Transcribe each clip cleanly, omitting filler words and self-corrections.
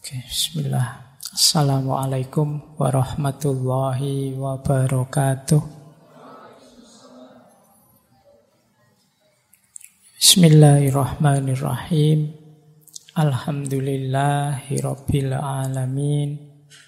Oke, bismillah. Assalamualaikum warahmatullahi wabarakatuh. Bismillahirrahmanirrahim. Alhamdulillahi rabbil alamin.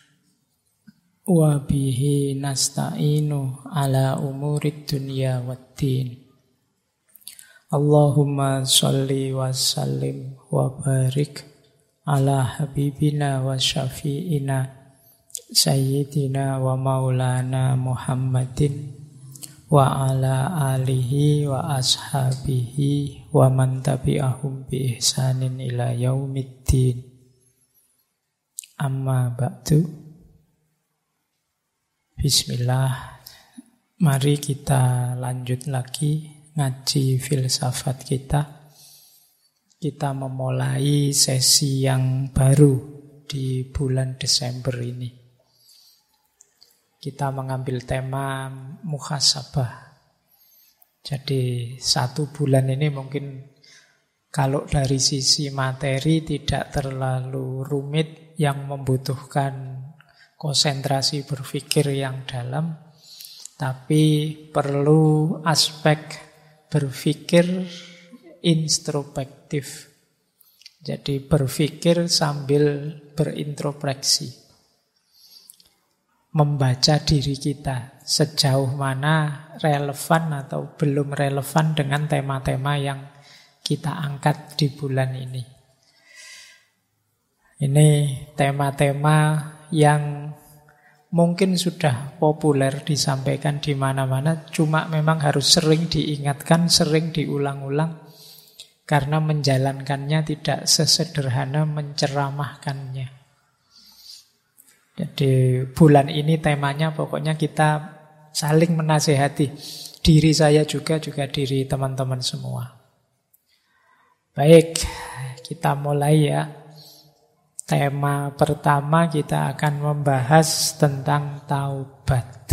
Wa bihi nasta'inu ala umurid dunya waddin. Allahumma sholli wa sallim wa barik ala habibina wa syafi'ina sayyidina wa maulana Muhammadin wa ala alihi wa ashabihi wa man tabi'ahum bi ihsanin ila yaumiddin. Amma ba'du. Bismillah. Mari kita lanjut lagi ngaji filsafat kita. Kita memulai sesi yang baru di bulan Desember ini. Kita mengambil tema muhasabah. Jadi 1 bulan ini mungkin kalau dari sisi materi tidak terlalu rumit, yang membutuhkan konsentrasi berpikir yang dalam, tapi perlu aspek berpikir introspektif. Jadi berpikir sambil berintrospeksi. Membaca diri kita sejauh mana relevan atau belum relevan dengan tema-tema yang kita angkat di bulan ini. Ini tema-tema yang mungkin sudah populer disampaikan di mana-mana, cuma memang harus sering diingatkan, sering diulang-ulang. Karena menjalankannya tidak sesederhana menceramahkannya. Jadi bulan ini temanya pokoknya kita saling menasehati. Diri saya juga diri teman-teman semua. Baik, kita mulai ya. Tema pertama kita akan membahas tentang taubat.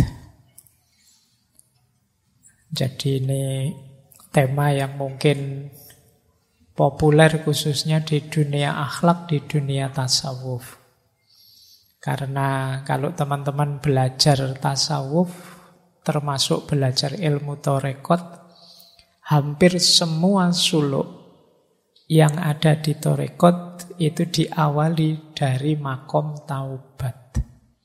Jadi ini tema yang mungkin populer khususnya di dunia akhlak, di dunia tasawuf. Karena kalau teman-teman belajar tasawuf, termasuk belajar ilmu tarekat, hampir semua suluk yang ada di tarekat itu diawali dari makom taubat.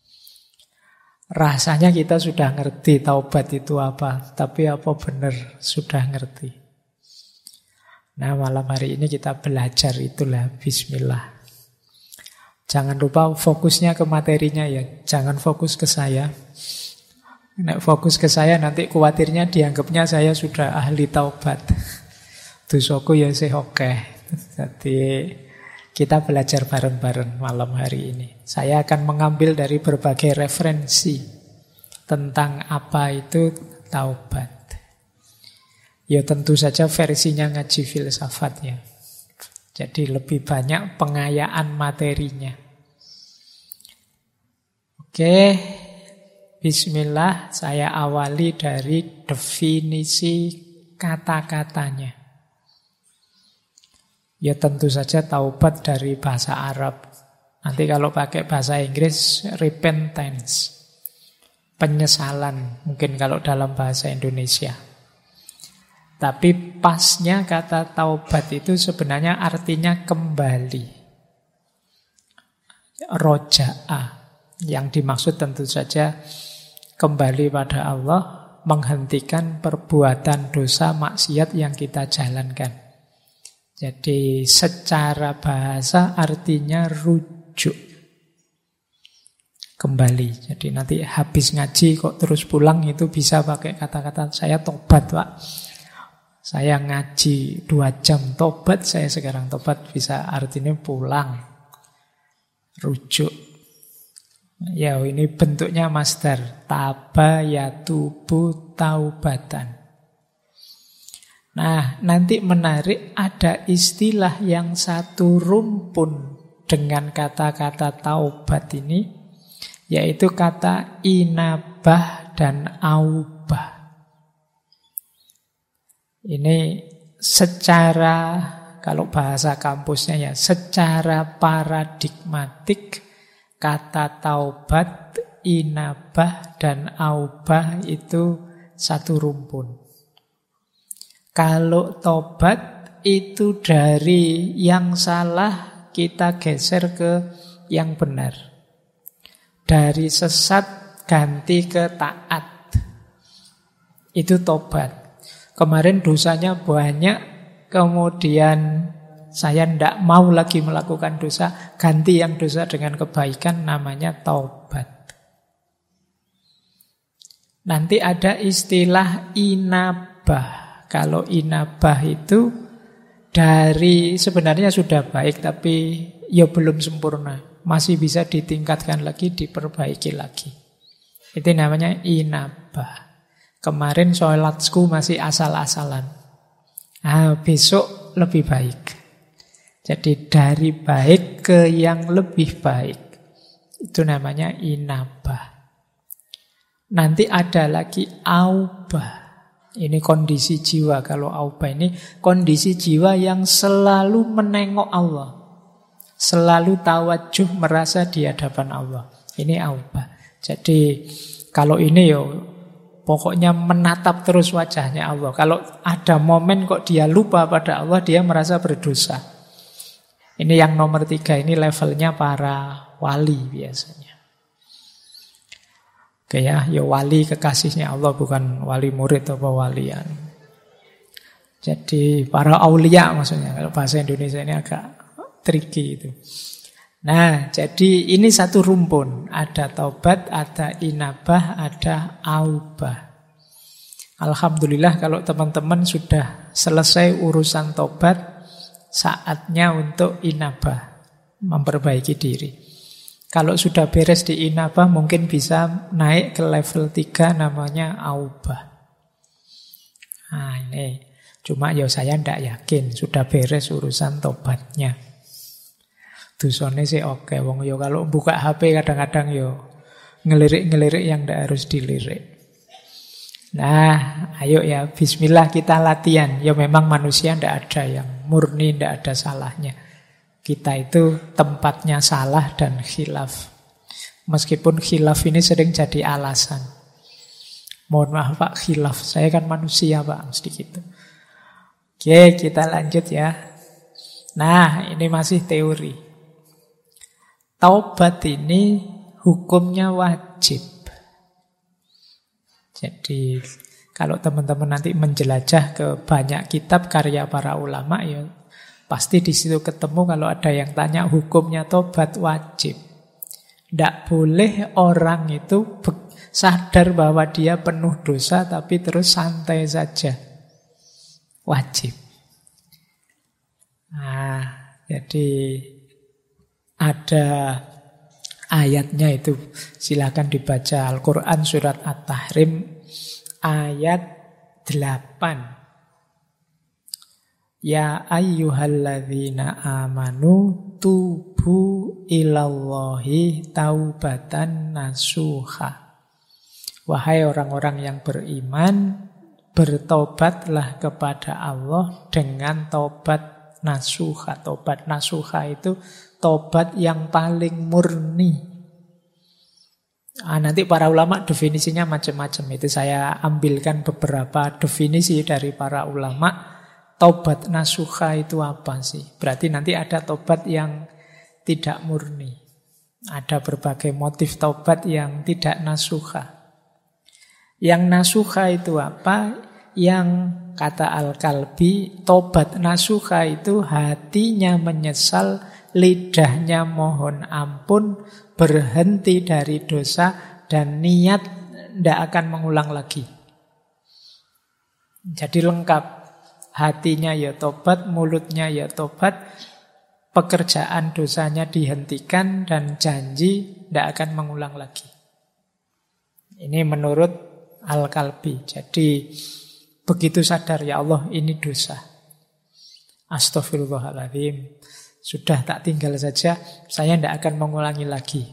Rasanya kita sudah ngerti taubat itu apa, tapi apa benar sudah ngerti? Nah, malam hari ini kita belajar itulah, bismillah. Jangan lupa fokusnya ke materinya ya, jangan fokus ke saya. Nek fokus ke saya nanti khawatirnya dianggapnya saya sudah ahli taubat. Dosaku ya sih oke. Jadi kita belajar bareng-bareng malam hari ini. Saya akan mengambil dari berbagai referensi tentang apa itu taubat. Ya tentu saja versinya ngaji filsafat ya. Jadi lebih banyak pengayaan materinya. Oke, bismillah, saya awali dari definisi kata-katanya. Ya tentu saja taubat dari bahasa Arab. Nanti kalau pakai bahasa Inggris, repentance. Penyesalan, mungkin kalau dalam bahasa Indonesia. Tapi pasnya kata taubat itu sebenarnya artinya kembali. Roja'a. Yang dimaksud tentu saja kembali pada Allah, menghentikan perbuatan dosa maksiat yang kita jalankan. Jadi secara bahasa artinya rujuk. Kembali. Jadi nanti habis ngaji kok terus pulang itu bisa pakai kata-kata saya tobat Pak. Saya ngaji 2 jam tobat, saya sekarang tobat, bisa artinya pulang. Rujuk. Ya ini bentuknya masdar. Taba yatubu taubatan. Nah nanti menarik ada istilah yang satu rumpun dengan kata-kata taubat ini. Yaitu kata inabah dan aubah. Ini secara kalau bahasa kampusnya ya, secara paradigmatik kata taubat, inabah, dan aubah itu satu rumpun. Kalau tobat itu dari yang salah kita geser ke yang benar. Dari sesat ganti ke taat. Itu tobat. Kemarin dosanya banyak, kemudian saya tidak mau lagi melakukan dosa, ganti yang dosa dengan kebaikan, namanya taubat. Nanti ada istilah inabah. Kalau inabah itu dari sebenarnya sudah baik, tapi ya belum sempurna. Masih bisa ditingkatkan lagi, diperbaiki lagi. Itu namanya inabah. Kemarin sholatku masih asal-asalan. Besok lebih baik. Jadi dari baik ke yang lebih baik. Itu namanya inabah. Nanti ada lagi aubah. Ini kondisi jiwa. Kalau aubah ini kondisi jiwa yang selalu menengok Allah. Selalu tawajuh merasa di hadapan Allah. Ini aubah. Jadi kalau ini pokoknya menatap terus wajahnya Allah. Kalau ada momen kok dia lupa pada Allah, dia merasa berdosa. Ini yang nomor 3, ini levelnya para wali biasanya. Oke ya, wali kekasihnya Allah, bukan wali murid atau walian. Jadi para aulia maksudnya, kalau bahasa Indonesia ini agak tricky itu. Nah, jadi ini satu rumpun. Ada taubat, ada inabah, ada aubah. Alhamdulillah kalau teman-teman sudah selesai urusan taubat, saatnya untuk inabah, memperbaiki diri. Kalau sudah beres di inabah, mungkin bisa naik ke level 3, namanya aubah. Nah ini, cuma saya tidak yakin sudah beres urusan tobatnya. Dusone sih oke, wong kalau buka HP kadang-kadang ngelirik-ngelirik yang tidak harus dilirik. Nah, ayo ya, bismillah kita latihan. Memang manusia tidak ada yang murni, tidak ada salahnya. Kita itu tempatnya salah dan khilaf. Meskipun khilaf ini sering jadi alasan. Mohon maaf Pak, khilaf. Saya kan manusia Pak, mesti gitu. Oke, kita lanjut ya. Nah, ini masih teori. Taubat ini hukumnya wajib. Jadi kalau teman-teman nanti menjelajah ke banyak kitab karya para ulama, pasti di situ ketemu kalau ada yang tanya hukumnya tobat wajib. Tidak boleh orang itu sadar bahwa dia penuh dosa tapi terus santai saja. Wajib. Nah, jadi ada ayatnya itu. Silakan dibaca Al-Quran surat At-Tahrim ayat 8. Ya ayyuhalladzina amanu tubu ilallahi taubatan nasuha. Wahai orang-orang yang beriman, bertobatlah kepada Allah dengan taubat nasuha. Taubat nasuha itu taubat yang paling murni. Nanti para ulama definisinya macam-macam. Itu saya ambilkan beberapa definisi dari para ulama. Taubat nasuha itu apa sih? Berarti nanti ada taubat yang tidak murni. Ada berbagai motif taubat yang tidak nasuha. Yang nasuha itu apa? Yang kata Al-Kalbi, taubat nasuha itu hatinya menyesal, lidahnya mohon ampun, berhenti dari dosa, dan niat tidak akan mengulang lagi. Jadi lengkap. Hatinya ya tobat, mulutnya ya tobat, pekerjaan dosanya dihentikan, dan janji tidak akan mengulang lagi. Ini menurut Al-Kalbi. Jadi begitu sadar, ya Allah ini dosa, astaghfirullahaladzim, sudah tak tinggal saja, saya tidak akan mengulangi lagi.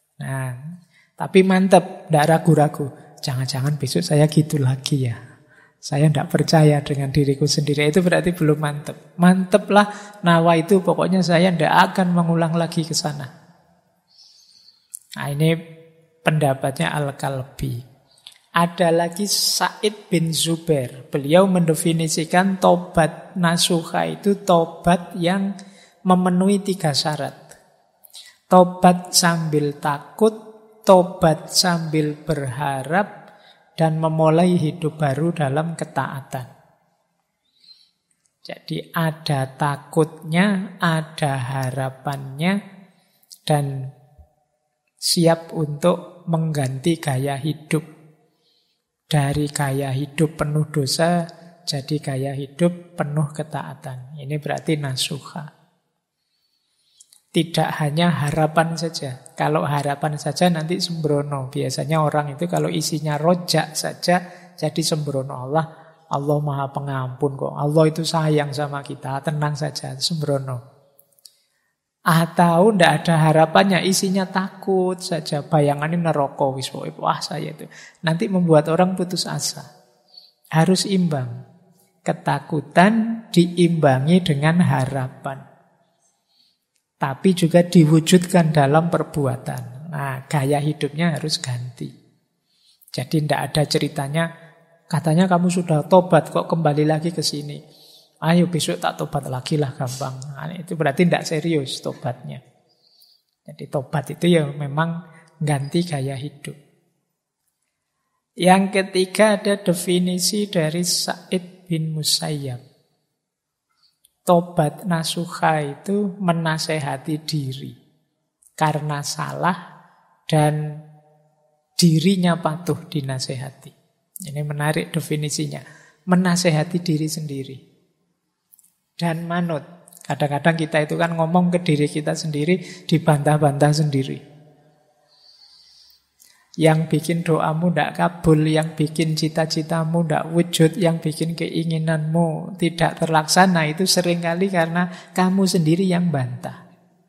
Nah, tapi mantap, tidak ragu-ragu, jangan-jangan besok saya gitu lagi ya. Saya tidak percaya dengan diriku sendiri. Itu berarti belum mantep. Manteplah nawa itu, pokoknya saya tidak akan mengulang lagi ke sana. Nah, ini pendapatnya Al-Kalbi. Ada lagi Sa'id bin Zubair. Beliau mendefinisikan tobat nasuha itu tobat yang memenuhi 3 syarat. Tobat sambil takut, tobat sambil berharap, dan memulai hidup baru dalam ketaatan. Jadi ada takutnya, ada harapannya, dan siap untuk mengganti gaya hidup. Dari gaya hidup penuh dosa, jadi gaya hidup penuh ketaatan. Ini berarti nasuha. Tidak hanya harapan saja. Kalau harapan saja nanti sembrono. Biasanya orang itu kalau isinya rojak saja jadi sembrono. Allah Maha Pengampun kok. Allah itu sayang sama kita. Tenang saja, sembrono. Atau tidak ada harapannya, isinya takut saja. Bayangannya neraka. Wah saya itu. Nanti membuat orang putus asa. Harus imbang. Ketakutan diimbangi dengan harapan. Tapi juga diwujudkan dalam perbuatan. Nah, gaya hidupnya harus ganti. Jadi tidak ada ceritanya, katanya kamu sudah tobat kok kembali lagi ke sini. Ayo besok tak tobat lagi lah, gampang. Nah, itu berarti tidak serius tobatnya. Jadi tobat itu ya memang ganti gaya hidup. Yang ketiga ada definisi dari Sa'id bin Musayyab. Tobat nasuha itu menasehati diri karena salah dan dirinya patuh dinasehati. Ini menarik definisinya. Menasehati diri sendiri. Dan manut. Kadang-kadang kita itu kan ngomong ke diri kita sendiri, dibantah-bantah sendiri. Yang bikin doamu tidak kabul, yang bikin cita-citamu tidak wujud, yang bikin keinginanmu tidak terlaksana, itu seringkali karena kamu sendiri yang bantah.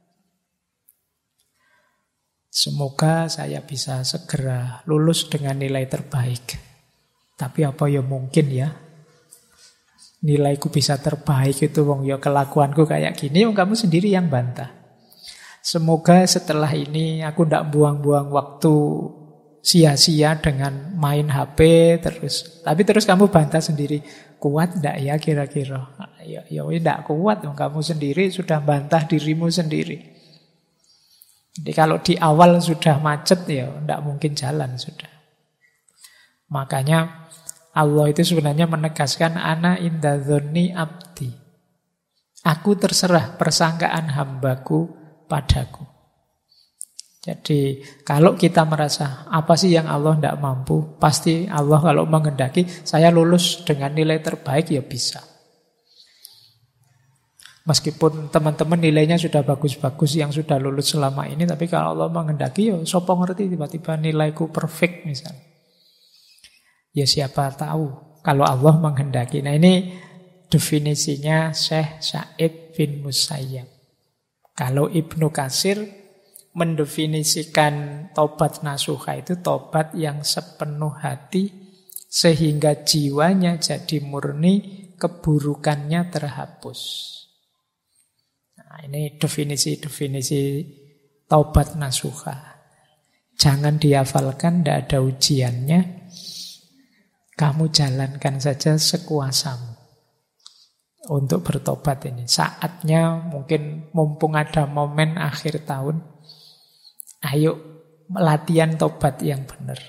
Semoga saya bisa segera lulus dengan nilai terbaik. Tapi apa ya mungkin ya? Nilaiku bisa terbaik itu wong ya kelakuanku kayak gini, wong kamu sendiri yang bantah. Semoga setelah ini aku ndak buang-buang waktu sia-sia dengan main HP terus. Tapi terus kamu bantah sendiri, kuat ndak ya kira-kira? Ya ndak kuat, wong kamu sendiri sudah bantah dirimu sendiri. Jadi kalau di awal sudah macet ya ndak mungkin jalan sudah. Makanya Allah itu sebenarnya menegaskan ana inda dzanni abdi. Aku terserah persangkaan hambaku padaku. Jadi kalau kita merasa apa sih yang Allah tidak mampu, pasti Allah kalau menghendaki saya lulus dengan nilai terbaik ya bisa. Meskipun teman-teman nilainya sudah bagus-bagus yang sudah lulus selama ini, tapi kalau Allah menghendaki ya sopo ngerti tiba-tiba nilaiku perfect misalnya. Ya siapa tahu kalau Allah menghendaki. Nah ini definisinya Syekh Sa'id bin Musayyab. Kalau Ibnu Katsir mendefinisikan tobat nasuha itu tobat yang sepenuh hati sehingga jiwanya jadi murni, keburukannya terhapus. Nah ini definisi-definisi tobat nasuha. Jangan dihafalkan, tidak ada ujiannya. Kamu jalankan saja sekuasamu untuk bertobat ini. Saatnya mungkin mumpung ada momen akhir tahun, ayo latihan tobat yang benar.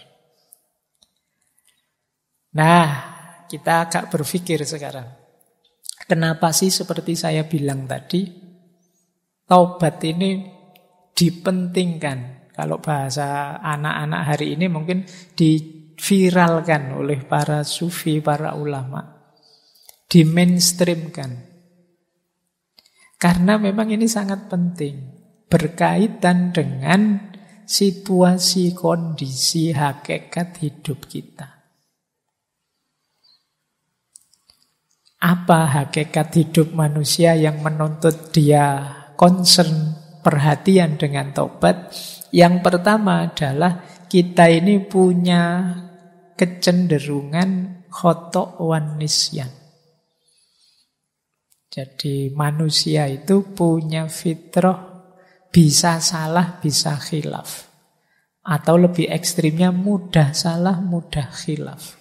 Nah, kita agak berpikir sekarang. Kenapa sih seperti saya bilang tadi, tobat ini dipentingkan. Kalau bahasa anak-anak hari ini mungkin viralkan oleh para sufi, para ulama. Dimainstreamkan. Karena memang ini sangat penting. Berkaitan dengan situasi, kondisi, hakikat hidup kita. Apa hakikat hidup manusia yang menuntut dia concern, perhatian dengan tobat? Yang pertama adalah kita ini punya kecenderungan khata' wan nisyan. Jadi manusia itu punya fitrah bisa salah, bisa khilaf. Atau lebih ekstrimnya mudah salah, mudah khilaf.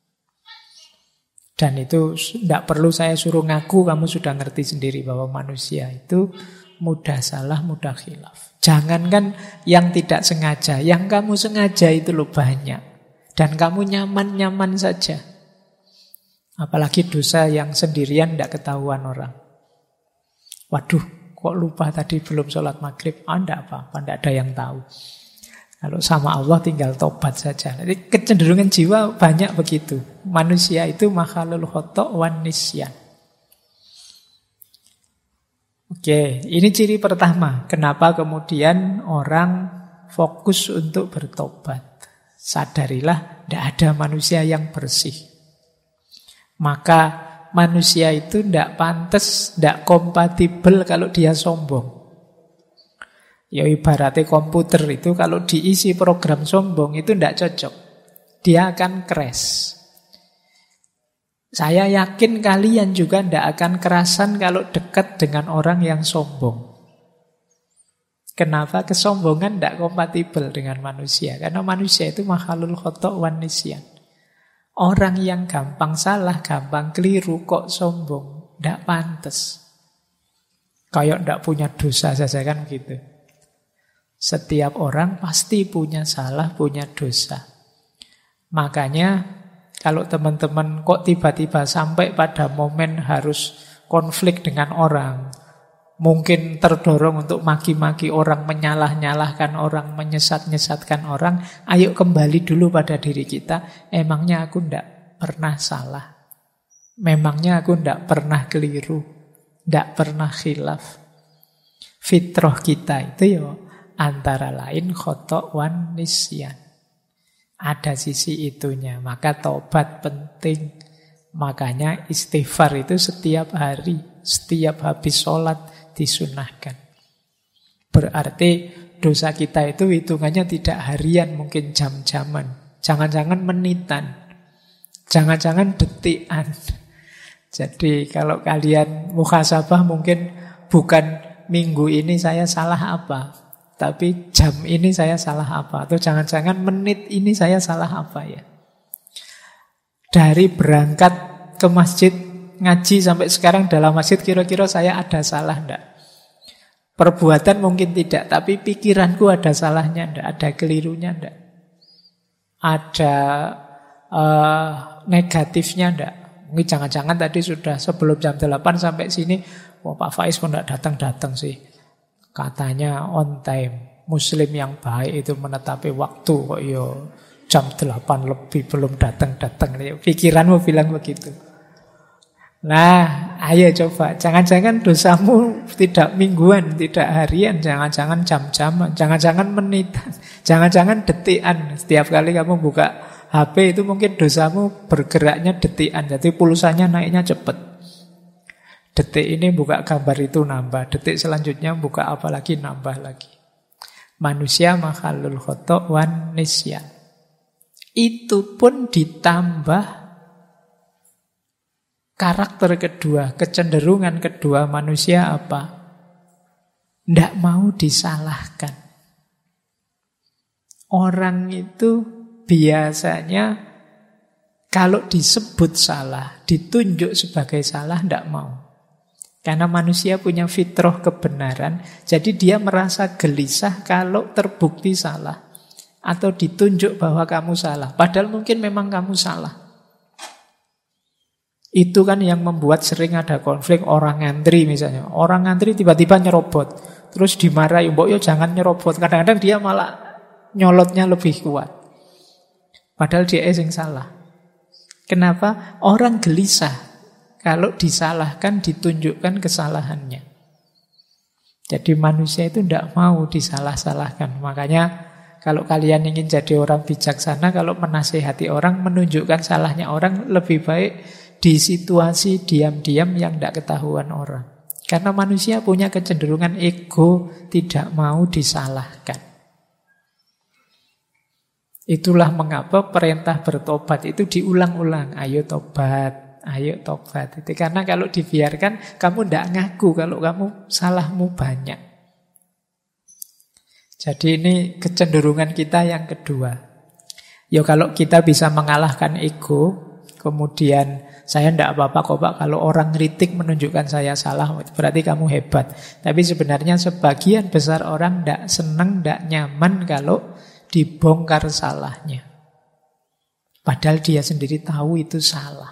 Dan itu tidak perlu saya suruh ngaku, kamu sudah ngerti sendiri bahwa manusia itu mudah salah, mudah khilaf. Jangankan yang tidak sengaja, yang kamu sengaja itu loh banyak. Dan kamu nyaman-nyaman saja. Apalagi dosa yang sendirian tidak ketahuan orang. Waduh, kok lupa tadi belum sholat maghrib? Tidak apa-apa, tidak ada yang tahu. Kalau sama Allah tinggal tobat saja. Jadi kecenderungan jiwa banyak begitu. Manusia itu makhalul khata' wan nisyan. Oke, ini ciri pertama. Kenapa kemudian orang fokus untuk bertobat? Sadarilah, tidak ada manusia yang bersih. Maka manusia itu tidak pantas, tidak kompatibel kalau dia sombong. Ya ibaratnya komputer itu kalau diisi program sombong itu tidak cocok. Dia akan crash. Saya yakin kalian juga tidak akan kerasan kalau dekat dengan orang yang sombong. Kenapa? Kesombongan tidak kompatibel dengan manusia. Karena manusia itu makhalul khata' wan nisyan. Orang yang gampang salah, gampang keliru kok sombong. Tidak pantas. Kayak tidak punya dosa saja kan gitu. Setiap orang pasti punya salah, punya dosa. Makanya kalau teman-teman kok tiba-tiba sampai pada momen harus konflik dengan orang, mungkin terdorong untuk maki-maki orang, menyalah-nyalahkan orang, menyesat-nyesatkan orang, ayo kembali dulu pada diri kita. Emangnya aku tidak pernah salah? Memangnya aku tidak pernah keliru? Tidak pernah khilaf? Fitrah kita itu ya antara lain khata' wan nisyan. Ada sisi itunya. Maka taubat penting. Makanya istighfar itu setiap hari, setiap habis sholat disunahkan. Berarti dosa kita itu hitungannya tidak harian, mungkin jam-jaman. Jangan-jangan menitan. Jangan-jangan detikan. Jadi kalau kalian muhasabah mungkin bukan minggu ini saya salah apa, tapi jam ini saya salah apa? Atau jangan-jangan menit ini saya salah apa ya? Dari berangkat ke masjid ngaji sampai sekarang dalam masjid kira-kira saya ada salah enggak? Perbuatan mungkin tidak, tapi pikiranku ada salahnya enggak? Ada kelirunya enggak? Ada negatifnya enggak? Mungkin jangan-jangan tadi sudah sebelum jam 8 sampai sini, wah Pak Faiz kok enggak datang-datang sih? Katanya on time. Muslim yang baik itu menetapi waktu. Kok yo jam 8 lebih belum datang-datang. Pikiranmu bilang begitu. Nah, ayo coba. Jangan-jangan dosamu tidak mingguan, tidak harian. Jangan-jangan jam-jaman. Jangan-jangan menitan. Jangan-jangan detikan. Setiap kali kamu buka HP itu mungkin dosamu bergeraknya detikan. Jadi pulsanya naiknya cepat. Detik ini buka gambar itu nambah. Detik selanjutnya buka apa lagi nambah lagi. Manusia makhalul khata' wan nisyan. Itu pun ditambah karakter kedua, kecenderungan kedua manusia apa? Tidak mau disalahkan. Orang itu biasanya kalau disebut salah, ditunjuk sebagai salah, tidak mau. Karena manusia punya fitrah kebenaran, jadi dia merasa gelisah kalau terbukti salah. Atau ditunjuk bahwa kamu salah. Padahal mungkin memang kamu salah. Itu kan yang membuat sering ada konflik orang ngantri misalnya. Orang ngantri tiba-tiba nyerobot. Terus dimarahi, mbok yo jangan nyerobot. Kadang-kadang dia malah nyolotnya lebih kuat. Padahal dia yang salah. Kenapa? Orang gelisah. Kalau disalahkan, ditunjukkan kesalahannya. Jadi manusia itu tidak mau disalah-salahkan. Makanya kalau kalian ingin jadi orang bijaksana, kalau menasihati orang, menunjukkan salahnya orang, lebih baik di situasi diam-diam yang tidak ketahuan orang. Karena manusia punya kecenderungan ego, tidak mau disalahkan. Itulah mengapa perintah bertobat itu diulang-ulang. Ayo tobat, ayo tobat. Itu karena kalau dibiarkan, kamu tidak ngaku kalau kamu salahmu banyak. Jadi ini kecenderungan kita yang kedua. Ya kalau kita bisa mengalahkan ego, kemudian saya tidak apa-apa kok Pak, kalau orang kritik menunjukkan saya salah, berarti kamu hebat. Tapi sebenarnya sebagian besar orang tidak senang, tidak nyaman kalau dibongkar salahnya. Padahal dia sendiri tahu itu salah.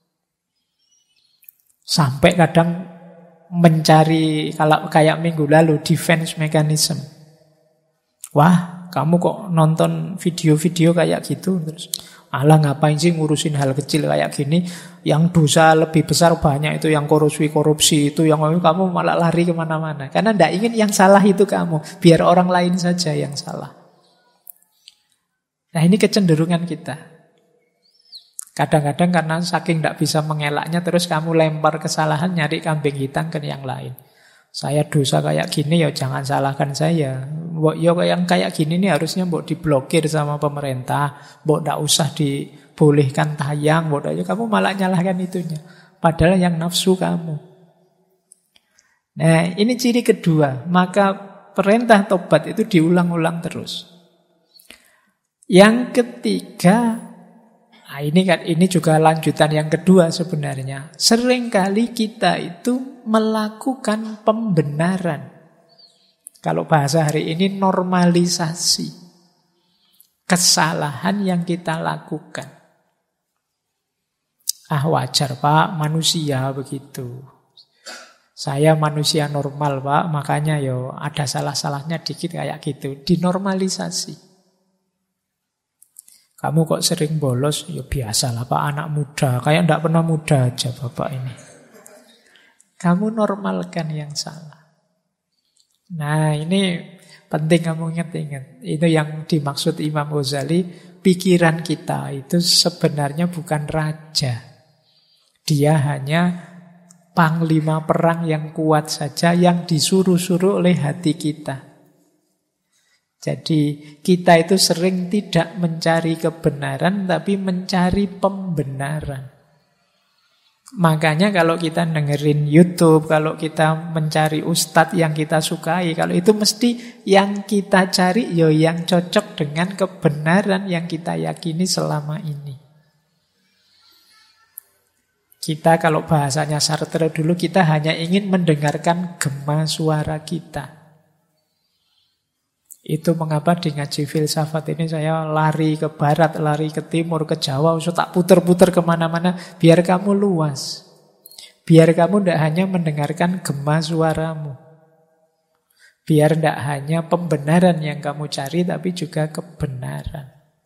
Sampai kadang mencari, kalau kayak minggu lalu, defense mechanism. Wah, kamu kok nonton video-video kayak gitu? Terus, alah ngapain sih ngurusin hal kecil kayak gini? Yang dosa lebih besar banyak, itu yang korupsi itu, yang kamu malah lari kemana-mana. Karena tidak ingin yang salah itu kamu, biar orang lain saja yang salah. Nah ini kecenderungan kita. Kadang-kadang karena saking tidak bisa mengelaknya, terus kamu lempar kesalahan, nyari kambing hitam ke yang lain. Saya dosa kayak gini, ya jangan salahkan saya. Ya yang kayak gini nih harusnya mbok diblokir sama pemerintah, mbok tidak usah dibolehkan tayang, mbok ya kamu malah nyalahkan itunya. Padahal yang nafsu kamu. Nah ini ciri kedua, maka perintah tobat itu diulang-ulang terus. Yang ketiga, nah ini juga lanjutan yang kedua sebenarnya. Seringkali kita itu melakukan pembenaran. Kalau bahasa hari ini normalisasi kesalahan yang kita lakukan. Ah wajar Pak, manusia begitu. Saya manusia normal Pak, makanya yo ada salah-salahnya dikit kayak gitu. Dinormalisasi. Kamu kok sering bolos? Ya biasalah Pak, anak muda. Kayak tidak pernah muda aja Bapak ini. Kamu normalkan yang salah. Nah ini penting kamu ingat-ingat. Itu yang dimaksud Imam Ghazali. Pikiran kita itu sebenarnya bukan raja. Dia hanya panglima perang yang kuat saja, yang disuruh-suruh oleh hati kita. Jadi kita itu sering tidak mencari kebenaran, tapi mencari pembenaran. Makanya kalau kita dengerin YouTube, kalau kita mencari ustadz yang kita sukai, kalau itu mesti yang kita cari yang cocok dengan kebenaran yang kita yakini selama ini. Kita kalau bahasanya Sartre dulu, kita hanya ingin mendengarkan gema suara kita. Itu mengapa di ngaji filsafat ini saya lari ke barat, lari ke timur, ke Jawa, usah tak puter-puter kemana-mana, biar kamu luas. Biar kamu tidak hanya mendengarkan gema suaramu. Biar tidak hanya pembenaran yang kamu cari, tapi juga kebenaran.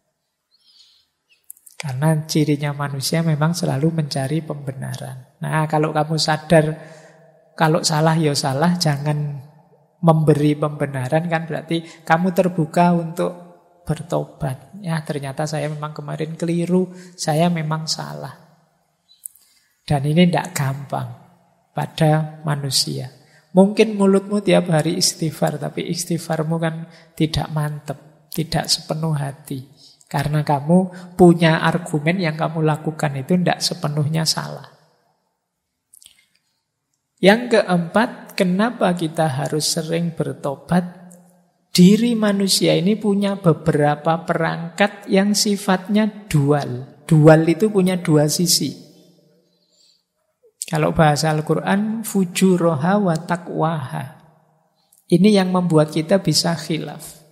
Karena cirinya manusia memang selalu mencari pembenaran. Nah kalau kamu sadar, kalau salah ya salah, jangan memberi pembenaran, kan berarti kamu terbuka untuk bertobat. Ya ternyata saya memang kemarin keliru, saya memang salah. Dan ini tidak gampang pada manusia. Mungkin mulutmu tiap hari istighfar, tapi istighfarmu kan tidak mantap, tidak sepenuh hati. Karena kamu punya argumen yang kamu lakukan itu tidak sepenuhnya salah. Yang keempat, kenapa kita harus sering bertobat? Diri manusia ini punya beberapa perangkat yang sifatnya dual. Dual itu punya dua sisi. Kalau bahasa Al-Quran, fujuroha wa taqwaha. Ini yang membuat kita bisa khilaf.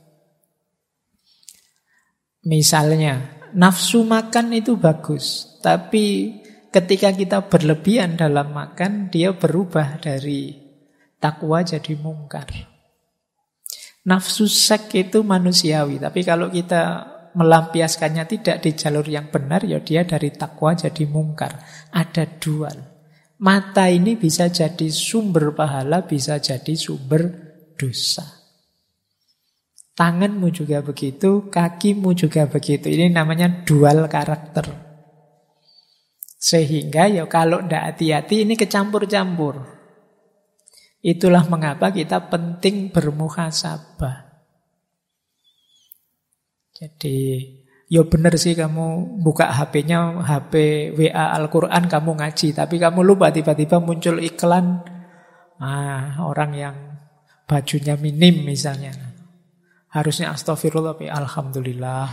Misalnya, nafsu makan itu bagus, tapi ketika kita berlebihan dalam makan, dia berubah dari takwa jadi mungkar. Nafsu seks itu manusiawi, tapi kalau kita melampiaskannya tidak di jalur yang benar, ya dia dari takwa jadi mungkar. Ada dual. Mata ini bisa jadi sumber pahala, bisa jadi sumber dosa. Tanganmu juga begitu, kakimu juga begitu. Ini namanya dual karakter. Sehingga ya kalau tidak hati-hati ini kecampur-campur. Itulah mengapa kita penting bermuhasabah. Jadi Ya bener sih kamu buka HP-nya, HP WA Al-Quran kamu ngaji, tapi kamu lupa tiba-tiba muncul iklan orang yang bajunya minim misalnya. Harusnya astagfirullah, tapi alhamdulillah.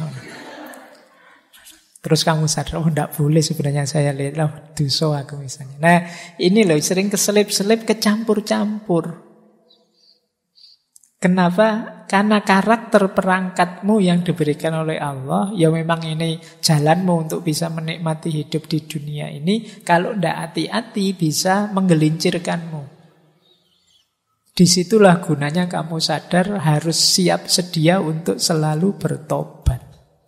Terus kamu sadar, enggak boleh sebenarnya saya lihat, dosa aku misalnya. Nah ini loh sering keselip-selip, kecampur-campur. Kenapa? Karena karakter perangkatmu yang diberikan oleh Allah, ya memang ini jalanmu untuk bisa menikmati hidup di dunia ini. Kalau tidak hati-hati bisa menggelincirkanmu. Disitulah gunanya kamu sadar harus siap sedia untuk selalu bertobat.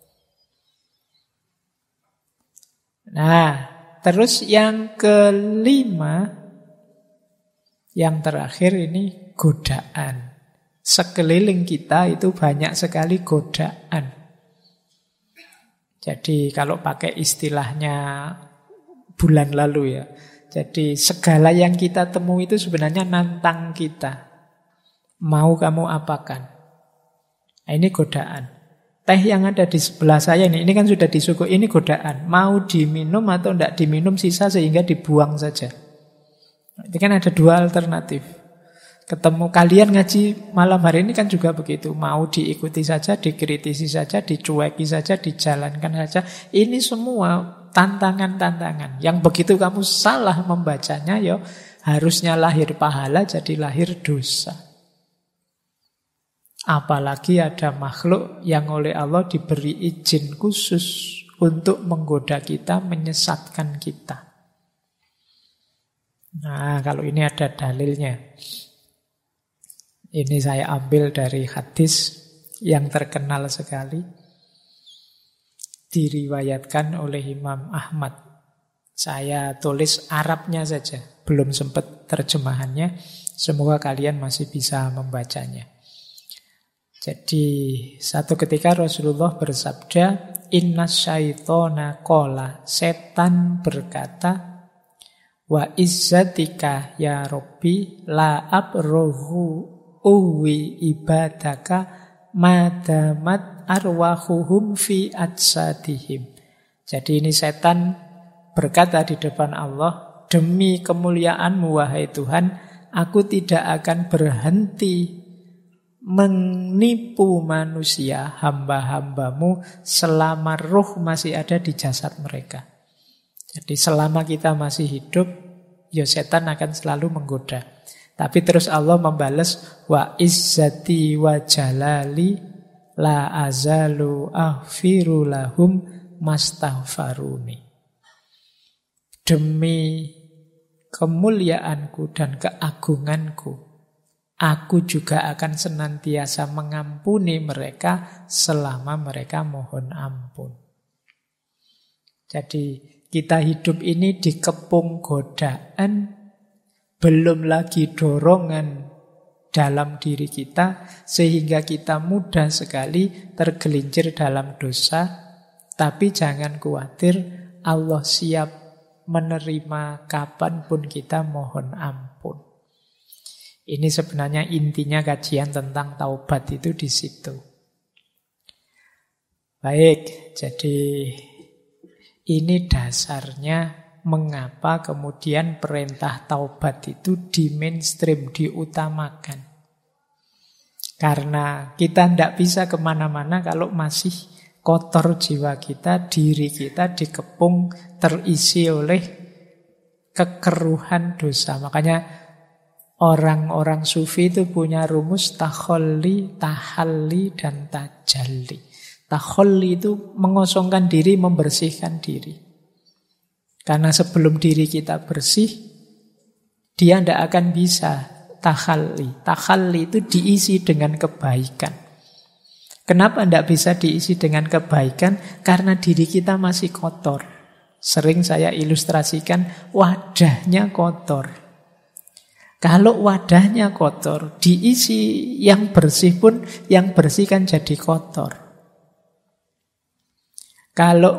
Nah, terus yang kelima, yang terakhir ini godaan. Sekeliling kita itu banyak sekali godaan. Jadi kalau pakai istilahnya bulan lalu ya. Jadi segala yang kita temui itu sebenarnya nantang kita. Mau kamu apakan? Nah, ini godaan. Teh yang ada di sebelah saya ini kan sudah disuguh, ini godaan. Mau diminum atau tidak diminum sisa sehingga dibuang saja. Ini kan ada dua alternatif. Ketemu kalian ngaji malam hari ini kan juga begitu. Mau diikuti saja, dikritisi saja, dicueki saja, dijalankan saja. Ini semua tantangan-tantangan. Yang begitu kamu salah membacanya, ya harusnya lahir pahala jadi lahir dosa. Apalagi ada makhluk yang oleh Allah diberi izin khusus untuk menggoda kita, menyesatkan kita. Nah, kalau ini ada dalilnya. Ini saya ambil dari hadis yang terkenal sekali. Diriwayatkan oleh Imam Ahmad. Saya tulis Arabnya saja, belum sempat terjemahannya. Semoga kalian masih bisa membacanya. Jadi satu ketika Rasulullah bersabda, Inna syaitona qala, setan berkata, wa izzatika ya Rabbi la abrohu uwi ibadaka madamat arwahuhum fi ajsadihim. Jadi ini setan berkata di depan Allah, demi kemuliaanmu wahai Tuhan, aku tidak akan berhenti menipu manusia, hamba-hambamu, selama ruh masih ada di jasad mereka. Jadi selama kita masih hidup, ya setan akan selalu menggoda. Tapi terus Allah membalas, wa izzati wa jalali la azalu aghfiru lahum mastaghfaruni. Demi kemuliaanku dan keagunganku, aku juga akan senantiasa mengampuni mereka selama mereka mohon ampun. Jadi kita hidup ini dikepung godaan, belum lagi dorongan dalam diri kita, sehingga kita mudah sekali tergelincir dalam dosa. Tapi jangan khawatir, Allah siap menerima kapanpun kita mohon ampun. Ini sebenarnya intinya kajian tentang taubat itu di situ. Baik, jadi ini dasarnya mengapa kemudian perintah taubat itu di mainstream, diutamakan. Karena kita tidak bisa kemana-mana kalau masih kotor jiwa kita, diri kita dikepung, terisi oleh kekeruhan dosa. Makanya orang-orang sufi itu punya rumus takholli, tahalli, dan tajalli. Takholli itu mengosongkan diri, membersihkan diri. Karena sebelum diri kita bersih, dia tidak akan bisa takhalli. Takhalli itu diisi dengan kebaikan. Kenapa tidak bisa diisi dengan kebaikan? Karena diri kita masih kotor. Sering saya ilustrasikan, wadahnya kotor. Kalau wadahnya kotor, diisi yang bersih pun, yang bersih kan jadi kotor. Kalau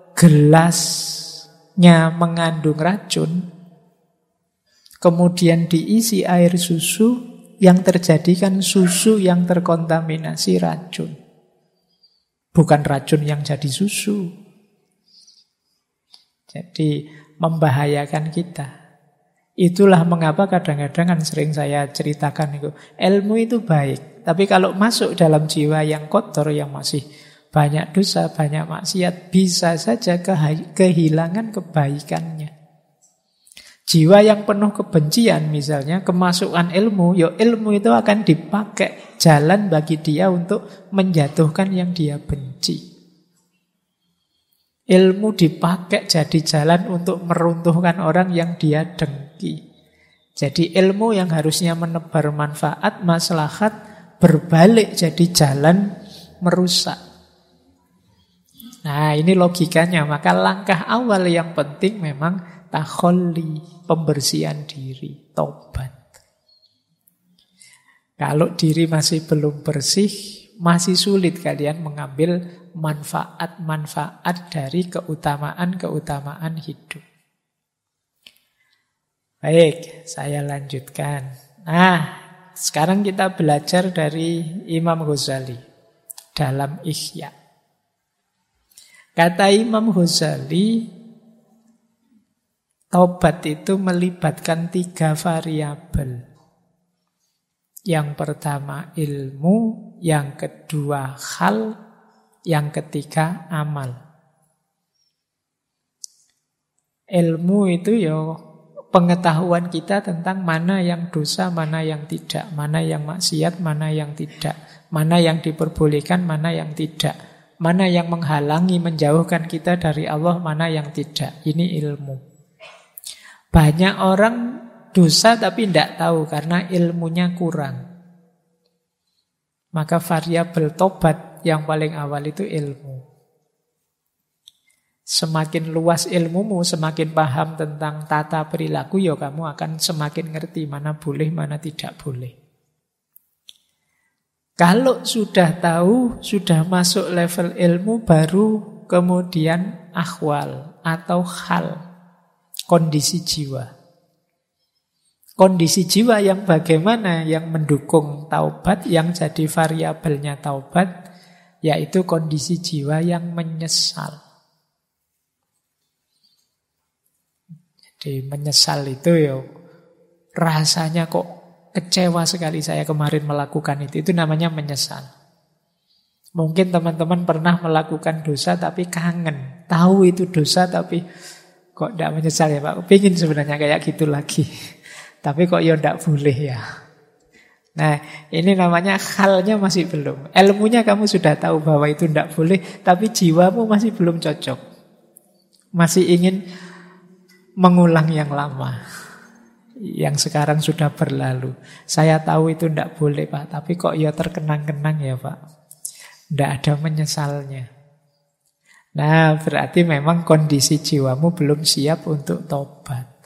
gelasnya mengandung racun, kemudian diisi air susu, yang terjadi kan susu yang terkontaminasi racun. bukan racun yang jadi susu. Jadi membahayakan kita. Itulah mengapa kadang-kadang kan sering saya ceritakan itu, ilmu itu baik, tapi kalau masuk dalam jiwa yang kotor, yang masih banyak dosa, banyak maksiat, bisa saja kehilangan kebaikannya. Jiwa yang penuh kebencian misalnya, kemasukan ilmu, ya ilmu itu akan dipakai jalan bagi dia untuk menjatuhkan yang dia benci. Ilmu dipakai jadi jalan untuk meruntuhkan orang yang dia dengki. Jadi ilmu yang harusnya menebar manfaat, maslahat, berbalik jadi jalan merusak. Nah, ini logikanya. Maka langkah awal yang penting memang takholli, pembersihan diri, tobat. Kalau diri masih belum bersih, masih sulit kalian mengambil manfaat-manfaat dari keutamaan-keutamaan hidup. Baik, saya lanjutkan. Nah, sekarang kita belajar dari Imam Ghazali dalam Ihya. Kata Imam Ghazali, taubat itu melibatkan 3 variabel. Yang pertama ilmu, yang kedua hal, yang ketiga amal. Ilmu itu ya pengetahuan kita tentang mana yang dosa, mana yang tidak, mana yang maksiat, mana yang tidak, mana yang diperbolehkan, mana yang tidak, mana yang menghalangi, menjauhkan kita dari Allah, mana yang tidak. Ini ilmu. Banyak orang dosa tapi tidak tahu karena ilmunya kurang. Maka variabel tobat yang paling awal itu ilmu. Semakin luas ilmumu, semakin paham tentang tata perilaku, ya kamu akan semakin ngerti mana boleh, mana tidak boleh. Kalau sudah tahu, sudah masuk level ilmu, baru kemudian akhwal atau hal, kondisi jiwa. Kondisi jiwa yang bagaimana yang mendukung taubat, yang jadi variabelnya taubat, yaitu kondisi jiwa yang menyesal. Jadi menyesal itu ya rasanya kok kecewa sekali saya kemarin melakukan itu namanya menyesal. Mungkin teman-teman pernah melakukan dosa tapi kangen, tahu itu dosa tapi kok tidak menyesal ya Pak, pengen sebenarnya kayak gitu lagi. Tapi kok ya tidak boleh ya. Nah, ini namanya halnya masih belum. Ilmunya kamu sudah tahu bahwa itu tidak boleh, tapi jiwamu masih belum cocok. Masih ingin mengulang yang lama. Yang sekarang sudah berlalu. Saya tahu itu tidak boleh Pak, tapi kok ya terkenang-kenang ya Pak. Tidak ada menyesalnya. Nah, berarti memang kondisi jiwamu belum siap untuk tobat.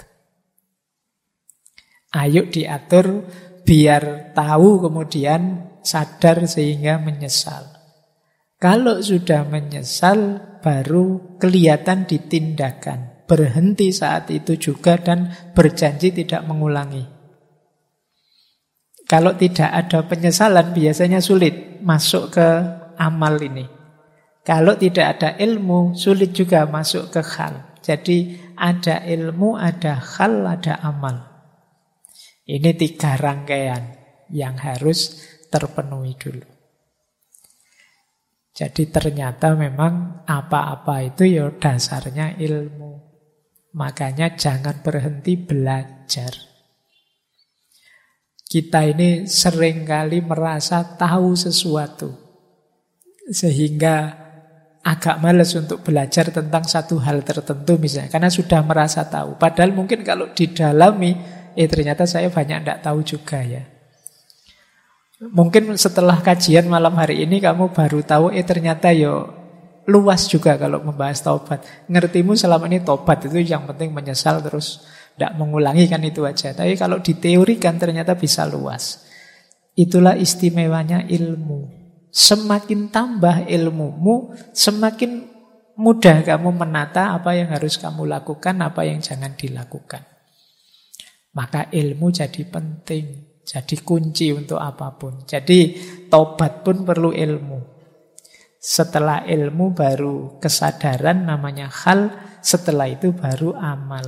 Ayo diatur biar tahu kemudian sadar sehingga menyesal. Kalau sudah menyesal baru kelihatan di tindakan. Berhenti saat itu juga dan berjanji tidak mengulangi. Kalau tidak ada penyesalan biasanya sulit masuk ke amal ini. Kalau tidak ada ilmu sulit juga masuk ke hal. Jadi ada ilmu, ada hal, ada amal. Ini 3 rangkaian yang harus terpenuhi dulu. Jadi ternyata memang apa-apa itu ya dasarnya ilmu. Makanya jangan berhenti belajar. Kita ini seringkali merasa tahu sesuatu, sehingga agak malas untuk belajar tentang satu hal tertentu misalnya, karena sudah merasa tahu. Padahal mungkin kalau didalami, ternyata saya banyak tidak tahu juga ya. Mungkin setelah kajian malam hari ini kamu baru tahu, ternyata ya luas juga kalau membahas taubat. Ngertimu selama ini taubat itu yang penting menyesal terus tidak mengulangi, kan itu aja. Tapi kalau diteorikan ternyata bisa luas. Itulah istimewanya ilmu. Semakin tambah ilmumu, semakin mudah kamu menata apa yang harus kamu lakukan, apa yang jangan dilakukan. Maka ilmu jadi penting, jadi kunci untuk apapun. Jadi tobat pun perlu ilmu. Setelah ilmu baru kesadaran, namanya hal. Setelah itu baru amal.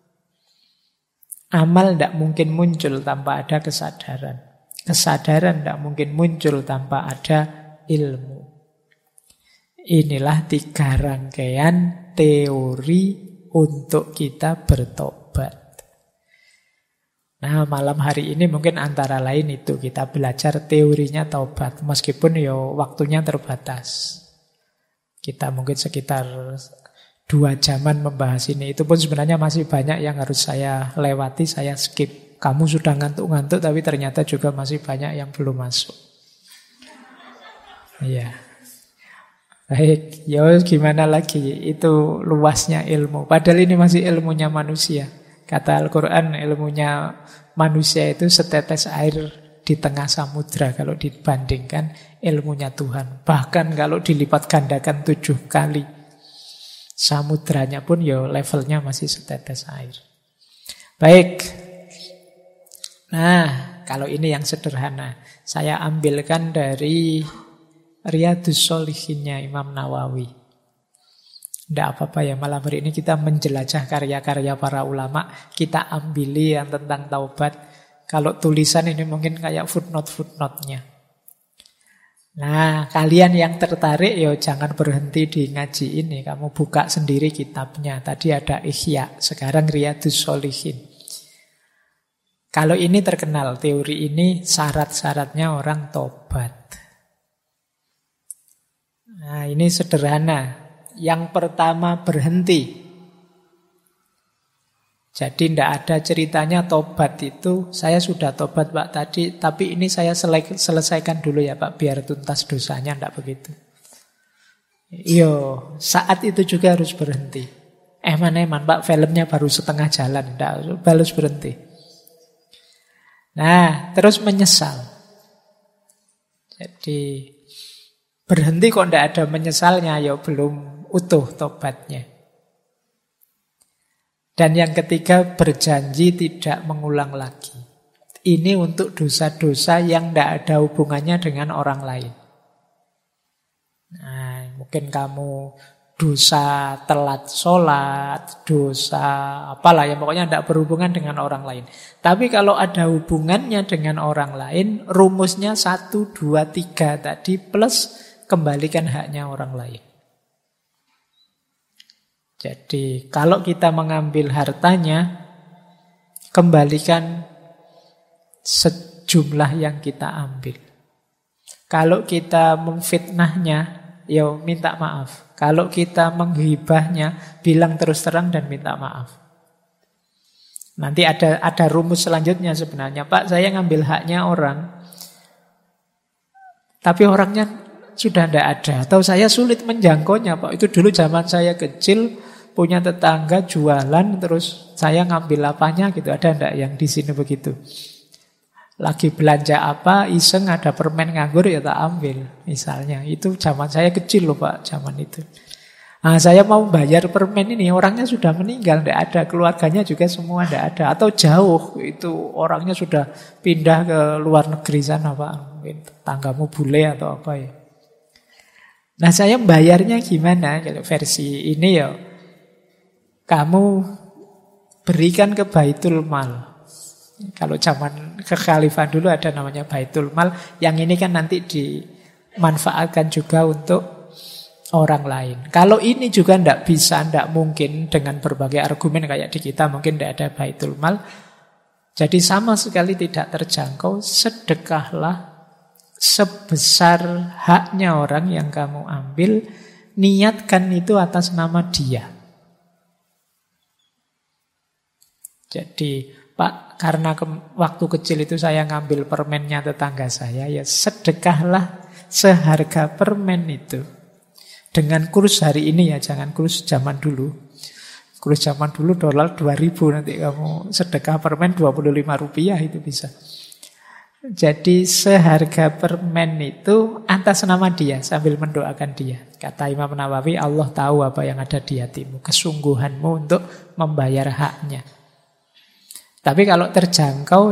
Amal tidak mungkin muncul tanpa ada kesadaran. Kesadaran tidak mungkin muncul tanpa ada ilmu. Inilah 3 rangkaian teori untuk kita bertobat. Nah, malam hari ini mungkin antara lain itu kita belajar teorinya taubat. Meskipun waktunya terbatas. Kita mungkin sekitar 2 jaman membahas ini. Itu pun sebenarnya masih banyak yang harus saya lewati, saya skip. Kamu sudah ngantuk-ngantuk tapi ternyata juga masih banyak yang belum masuk. Iya. Baik, gimana lagi? Itu luasnya ilmu. Padahal ini masih ilmunya manusia. Kata Al-Quran, ilmunya manusia itu setetes air di tengah samudra kalau dibandingkan ilmunya Tuhan. Bahkan kalau dilipat gandakan 7 kali, samudranya pun levelnya masih setetes air. Baik. Nah, kalau ini yang sederhana. Saya ambilkan dari Riyadhus Shalihinnya Imam Nawawi. Tidak apa-apa ya, malam hari ini kita menjelajah karya-karya para ulama. Kita ambili yang tentang taubat. Kalau tulisan ini mungkin kayak footnote-footnote-nya. Nah, kalian yang tertarik jangan berhenti di ngaji ini. Kamu buka sendiri kitabnya. Tadi ada Ihya, sekarang Riyadhus Shalihin. Kalau ini terkenal, teori ini syarat-syaratnya orang tobat. Nah, ini sederhana. Yang pertama berhenti. Jadi tidak ada ceritanya tobat itu, saya sudah tobat Pak tadi, tapi ini saya selesaikan dulu ya Pak, biar tuntas dosanya, tidak begitu. Saat itu juga harus berhenti. Eman-eman Pak, filmnya baru setengah jalan, tidak, harus berhenti. Nah, terus menyesal. Jadi berhenti kok tidak ada menyesalnya, belum utuh tobatnya. Dan yang ketiga, berjanji tidak mengulang lagi. Ini untuk dosa-dosa yang tidak ada hubungannya dengan orang lain. Nah, mungkin kamu dosa telat sholat, dosa apalah ya, pokoknya tidak berhubungan dengan orang lain. Tapi kalau ada hubungannya dengan orang lain, rumusnya 1, 2, 3 tadi plus kembalikan haknya orang lain. Jadi kalau kita mengambil hartanya, kembalikan sejumlah yang kita ambil. Kalau kita memfitnahnya, minta maaf. Kalau kita menghibahnya, bilang terus terang dan minta maaf. Nanti ada rumus selanjutnya sebenarnya. Pak, saya ngambil haknya orang, tapi orangnya sudah tidak ada. Atau saya sulit menjangkaunya Pak. Itu dulu zaman saya kecil, punya tetangga jualan, terus saya ngambil apanya gitu. Ada enggak yang di sini begitu? Lagi belanja apa, iseng ada permen nganggur, ya tak ambil. Misalnya, itu zaman saya kecil loh Pak, zaman itu. Nah, saya mau bayar permen ini, orangnya sudah meninggal, enggak ada. Keluarganya juga semua enggak ada. Atau jauh, itu orangnya sudah pindah ke luar negeri sana Pak. Mungkin tetanggamu bule atau apa ya. Nah, saya bayarnya gimana? Kalau versi ini kamu berikan ke Baitul Mal. Kalau zaman kekhalifahan dulu ada namanya Baitul Mal. Yang ini kan nanti dimanfaatkan juga untuk orang lain. Kalau ini juga tidak bisa, tidak mungkin dengan berbagai argumen kayak di kita, mungkin tidak ada Baitul Mal. Jadi sama sekali tidak terjangkau, sedekahlah sebesar haknya orang yang kamu ambil. Niatkan itu atas nama dia. Jadi Pak, karena waktu kecil itu saya ngambil permennya tetangga saya, ya sedekahlah seharga permen itu. Dengan kurs hari ini ya, jangan kurs zaman dulu. Kurs zaman dulu dolar 2000, nanti kamu sedekah permen 25 rupiah itu bisa. Jadi seharga permen itu atas nama dia, sambil mendoakan dia. Kata Imam Nawawi, Allah tahu apa yang ada di hatimu, kesungguhanmu untuk membayar haknya. Tapi kalau terjangkau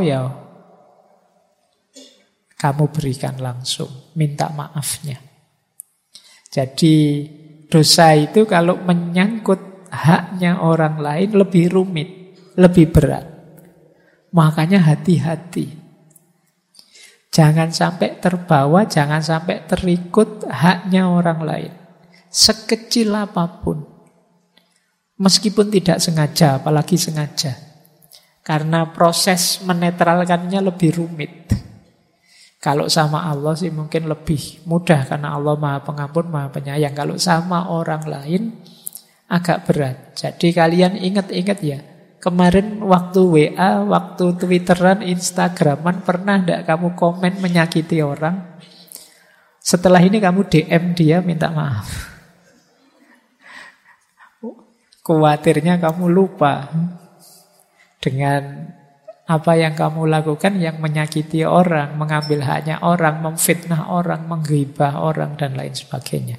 kamu berikan langsung, minta maafnya. Jadi dosa itu kalau menyangkut haknya orang lain lebih rumit, lebih berat. Makanya hati-hati. Jangan sampai terbawa, jangan sampai terikut haknya orang lain. Sekecil apapun. Meskipun tidak sengaja, apalagi sengaja. Karena proses menetralkannya lebih rumit. Kalau sama Allah sih mungkin lebih mudah, karena Allah Maha Pengampun, Maha Penyayang. Kalau sama orang lain agak berat. Jadi kalian ingat-ingat ya, kemarin waktu WA, waktu Twitteran, Instagraman, pernah enggak kamu komen menyakiti orang? Setelah ini kamu DM dia minta maaf. Khawatirnya kamu lupa dengan apa yang kamu lakukan yang menyakiti orang, mengambil haknya orang, memfitnah orang, menggibah orang, dan lain sebagainya.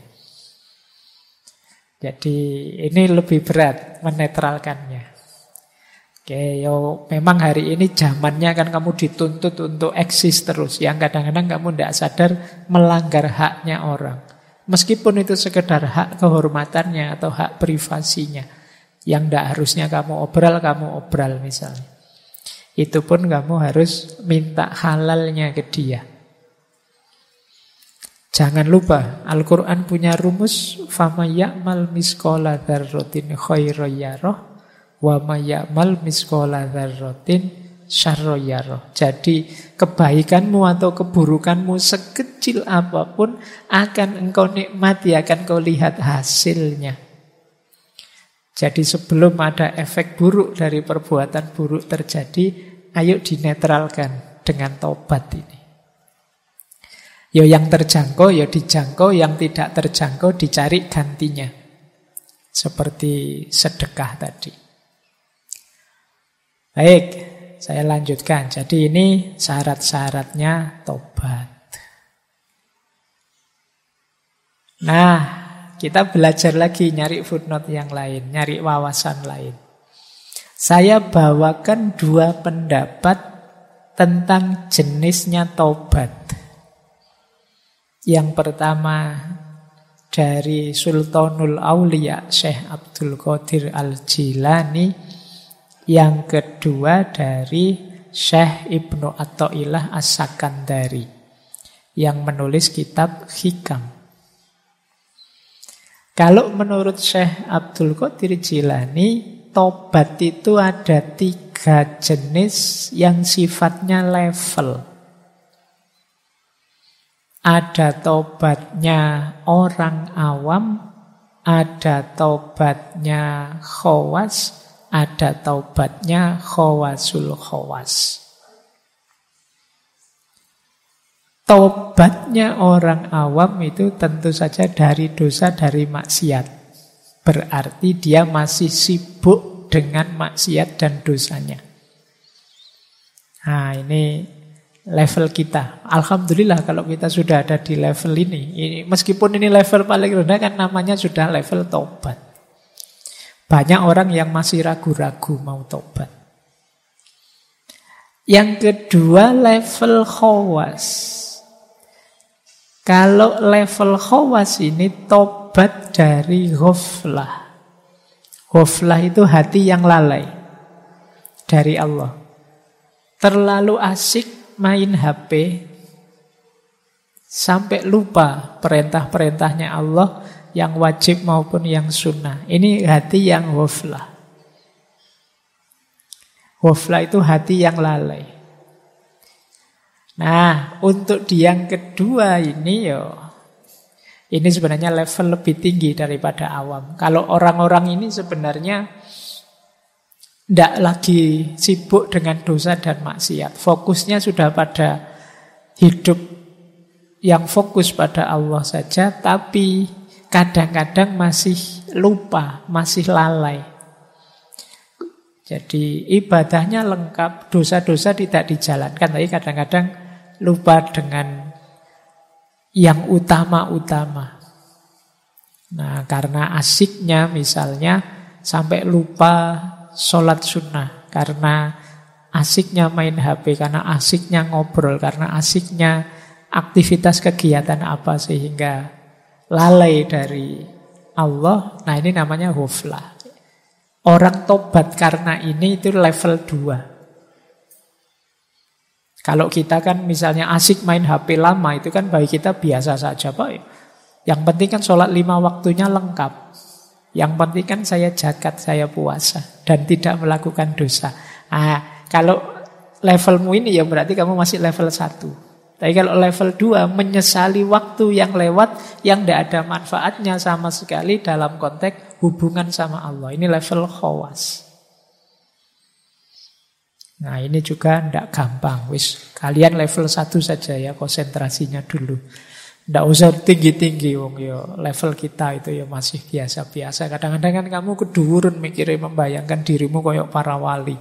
Jadi ini lebih berat menetralkannya. Oke, memang hari ini zamannya kan kamu dituntut untuk eksis terus. Yang kadang-kadang kamu tidak sadar melanggar haknya orang. Meskipun itu sekedar hak kehormatannya atau hak privasinya. Yang tidak harusnya kamu obral misalnya. Itu pun kamu harus minta halalnya ke dia. Jangan lupa, Al-Quran punya rumus, فَمَنْ يَعْمَلْ مِثْقَالَ ذَرَّةٍ خَيْرًا يَرَهُ وَمَنْ يَعْمَلْ مِثْقَالَ ذَرَّةٍ شَرًّا يَرَهُ. Jadi kebaikanmu atau keburukanmu sekecil apapun akan engkau nikmati, akan kau lihat hasilnya. Jadi sebelum ada efek buruk dari perbuatan buruk terjadi, ayo dinetralkan dengan tobat ini. Ya yang terjangkau, ya dijangkau, yang tidak terjangkau dicari gantinya. Seperti sedekah tadi. Baik, saya lanjutkan. Jadi ini syarat-syaratnya tobat. Nah, kita belajar lagi nyari footnote yang lain, nyari wawasan lain. Saya bawakan 2 pendapat tentang jenisnya taubat. Yang pertama dari Sultanul Aulia Syekh Abdul Qadir Al-Jilani. Yang kedua dari Syekh Ibnu Athaillah As-Sakandari yang menulis kitab Hikam. Kalau menurut Syekh Abdul Qadir Jilani, tobat itu ada 3 jenis yang sifatnya level. Ada tobatnya orang awam, ada tobatnya khawas, ada taubatnya khawasul khawas. Taubatnya orang awam itu tentu saja dari dosa, dari maksiat. Berarti dia masih sibuk dengan maksiat dan dosanya. Nah, ini level kita. Alhamdulillah kalau kita sudah ada di level ini. Meskipun ini level paling rendah kan namanya sudah level taubat. Banyak orang yang masih ragu-ragu mau taubat. Yang kedua level khawas. Kalau level khawas ini tobat dari ghaflah. Ghaflah itu hati yang lalai dari Allah. Terlalu asik main HP sampai lupa perintah-perintahnya Allah yang wajib maupun yang sunnah. Ini hati yang ghaflah. Ghaflah itu hati yang lalai. Nah, untuk di yang kedua ini ini sebenarnya level lebih tinggi daripada awam. Kalau orang-orang ini sebenarnya tidak lagi sibuk dengan dosa dan maksiat. Fokusnya sudah pada hidup yang fokus pada Allah saja, tapi kadang-kadang masih lupa, masih lalai. Jadi ibadahnya lengkap, dosa-dosa tidak dijalankan, tapi kadang-kadang lupa dengan yang utama-utama. Nah, karena asiknya misalnya sampai lupa sholat sunnah, karena asiknya main HP, karena asiknya ngobrol, karena asiknya aktivitas kegiatan apa, sehingga lalai dari Allah. Nah ini namanya ghaflah. Orang tobat karena ini itu level 2. Kalau kita kan misalnya asik main HP lama, itu kan bagi kita biasa saja Pak. Yang penting kan sholat 5 waktunya lengkap. Yang penting kan saya zakat, saya puasa, dan tidak melakukan dosa. Kalau levelmu ini ya berarti kamu masih level 1. Tapi kalau level 2, menyesali waktu yang lewat, yang tidak ada manfaatnya sama sekali dalam konteks hubungan sama Allah. Ini level khawas. Nah ini juga tidak gampang. Kalian level 1 saja ya, konsentrasinya dulu. Tidak usah tinggi-tinggi, level kita itu ya masih biasa-biasa. Kadang-kadang kan kamu kedurun mikirnya, membayangkan dirimu kayak para wali.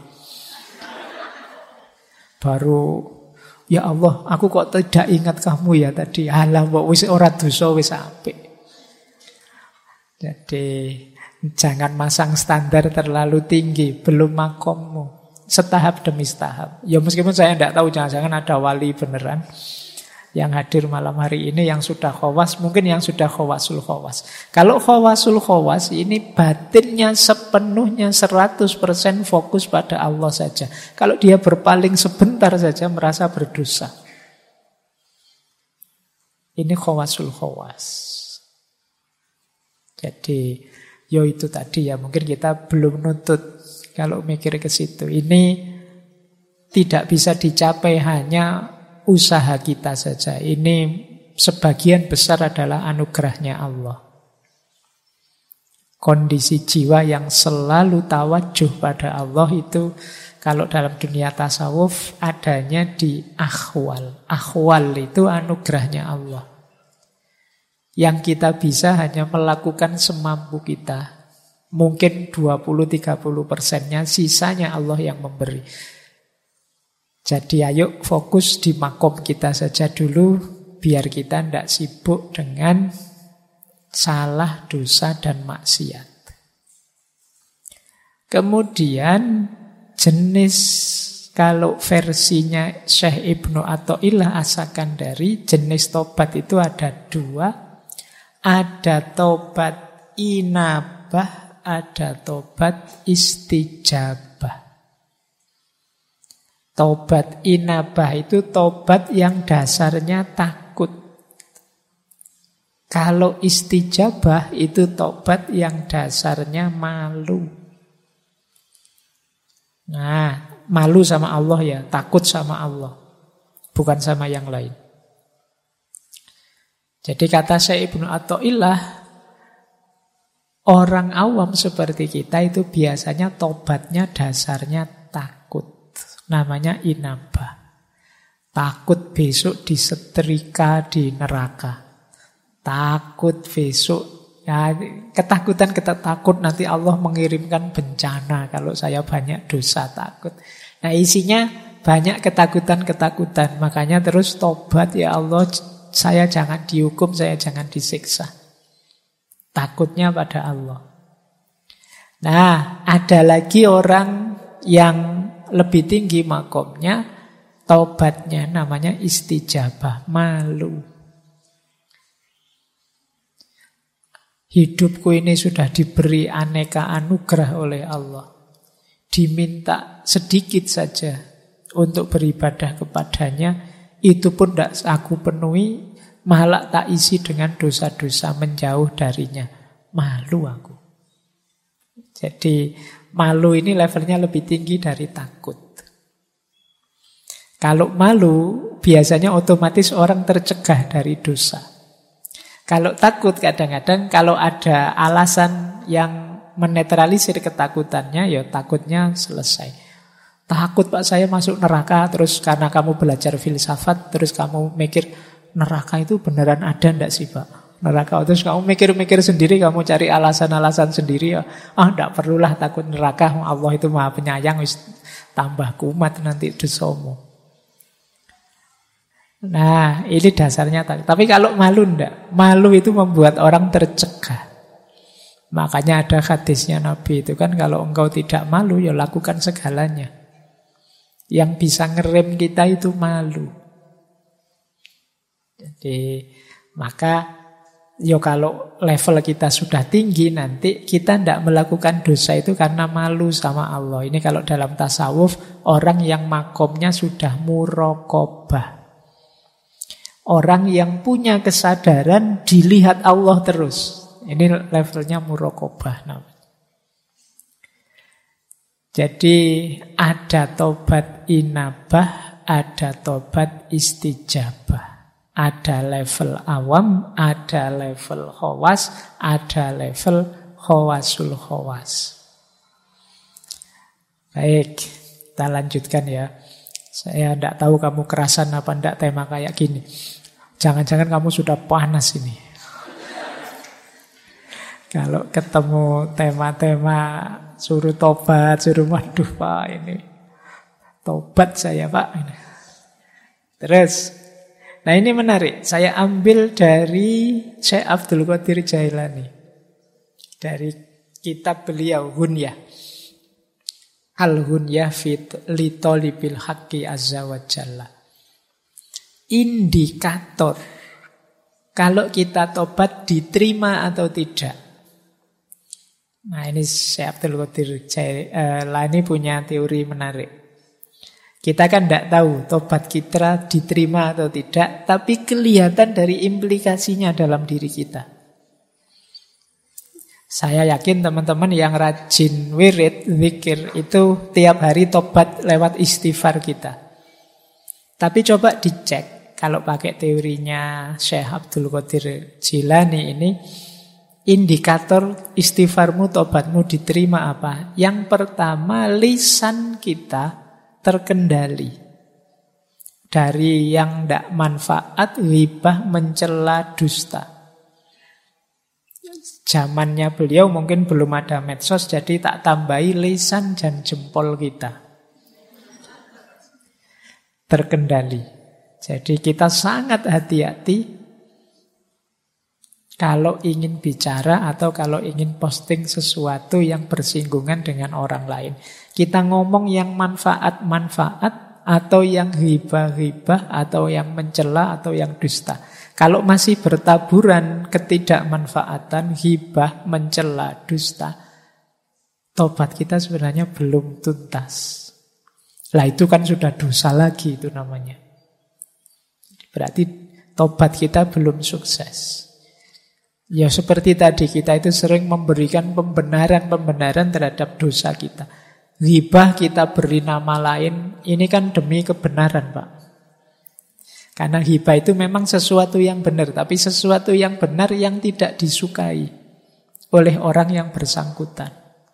Baru, ya Allah, aku kok tidak ingat kamu ya tadi. Alah, wis ora dosa wis apik. Jadi jangan masang standar terlalu tinggi, belum makommu. Setahap demi setahap. Ya meskipun saya tidak tahu, jangan-jangan ada wali beneran yang hadir malam hari ini yang sudah khawas, mungkin yang sudah khawasul khawas. Kalau khawasul khawas ini batinnya sepenuhnya 100% fokus pada Allah saja. Kalau dia berpaling sebentar saja merasa berdosa. Ini khawasul khawas. Jadi, itu tadi ya, mungkin kita belum nuntut kalau mikir ke situ. Ini tidak bisa dicapai hanya usaha kita saja. Ini sebagian besar adalah anugerahnya Allah. Kondisi jiwa yang selalu tawajuh pada Allah itu kalau dalam dunia tasawuf adanya di akhwal. Akhwal itu anugerahnya Allah. Yang kita bisa hanya melakukan semampu kita. Mungkin 20-30%-nya, sisanya Allah yang memberi. Jadi ayo fokus di makom kita saja dulu, biar kita tidak sibuk dengan salah, dosa, dan maksiat. Kemudian jenis, kalau versinya Syekh Ibnu Athaillah As-Sakandari, jenis tobat itu ada 2. Ada tobat inabah, ada tobat istijabah. Tobat inabah itu tobat yang dasarnya takut. Kalau istijabah itu tobat yang dasarnya malu. Nah, malu sama Allah ya, takut sama Allah, bukan sama yang lain. Jadi kata Syekh Ibnu Athaillah, orang awam seperti kita itu biasanya tobatnya dasarnya takut. Namanya inabah. Takut besok disetrika di neraka. Takut besok, ya, ketakutan kita takut nanti Allah mengirimkan bencana kalau saya banyak dosa, takut. Nah isinya banyak ketakutan-ketakutan. Makanya terus tobat, ya Allah saya jangan dihukum, saya jangan disiksa. Takutnya pada Allah. Nah ada lagi orang yang lebih tinggi makomnya, taubatnya namanya istijabah, malu. Hidupku ini sudah diberi aneka anugerah oleh Allah. Diminta sedikit saja untuk beribadah kepadanya, itu pun tidak aku penuhi, malah tak isi dengan dosa-dosa, menjauh darinya. Malu aku. Jadi malu ini levelnya lebih tinggi dari takut. Kalau malu, biasanya otomatis orang tercegah dari dosa. Kalau takut kadang-kadang kalau ada alasan yang menetralisir ketakutannya, ya takutnya selesai. Takut Pak saya masuk neraka, terus karena kamu belajar filsafat, terus kamu mikir neraka itu beneran ada enggak sih Pak? Neraka, terus kamu mikir-mikir sendiri, kamu cari alasan-alasan sendiri, ya enggak perlulah takut neraka, Allah itu Maha Penyayang, wis tambah kumat nanti dosamu. Nah, ini dasarnya takut. Tapi kalau malu enggak? Malu itu membuat orang tercegah. Makanya ada hadisnya Nabi itu kan, kalau engkau tidak malu, ya lakukan segalanya. Yang bisa ngerem kita itu malu. Jadi, maka Yo kalau level kita sudah tinggi, nanti kita tidak melakukan dosa itu karena malu sama Allah. Ini kalau dalam tasawuf, orang yang makomnya sudah muraqabah. Orang yang punya kesadaran dilihat Allah terus. Ini levelnya muraqabah namanya. Jadi ada tobat inabah, ada tobat istijabah. Ada level awam, ada level khawas, ada level khawasul khawas. Baik, kita lanjutkan ya. Saya tidak tahu kamu kerasan apa tidak tema kayak gini. Jangan-jangan kamu sudah panas ini. Kalau ketemu tema-tema suruh tobat, suruh waduh Pak ini. Tobat saya Pak. Terus, nah ini menarik, saya ambil dari Syekh Abdul Qadir Jailani. Dari kitab beliau, Hunyah. Al-Hunyah fit li talibil haqqi azza wa jalla. Indikator kalau kita tobat diterima atau tidak. Nah ini Syekh Abdul Qadir Jailani punya teori menarik. Kita kan tidak tahu tobat kita diterima atau tidak, tapi kelihatan dari implikasinya dalam diri kita. Saya yakin teman-teman yang rajin wirid, zikir itu tiap hari tobat lewat istighfar kita. Tapi coba dicek, kalau pakai teorinya Syekh Abdul Qadir Jailani ini, indikator istighfarmu, tobatmu diterima apa? Yang pertama, lisan kita terkendali dari yang tidak manfaat, ghibah, mencela, dusta. Zamannya beliau mungkin belum ada medsos, jadi tak tambahi lisan dan jempol kita terkendali. Jadi kita sangat hati-hati kalau ingin bicara atau kalau ingin posting sesuatu yang bersinggungan dengan orang lain. Kita ngomong yang manfaat-manfaat atau yang hibah-hibah atau yang mencela atau yang dusta. Kalau masih bertaburan ketidakmanfaatan, hibah, mencela, dusta, tobat kita sebenarnya belum tuntas. Lah itu kan sudah dosa lagi itu namanya. Berarti tobat kita belum sukses. Ya seperti tadi kita itu sering memberikan pembenaran-pembenaran terhadap dosa kita. Ghibah kita beri nama lain, ini kan demi kebenaran Pak. Karena ghibah itu memang sesuatu yang benar, tapi sesuatu yang benar yang tidak disukai oleh orang yang bersangkutan.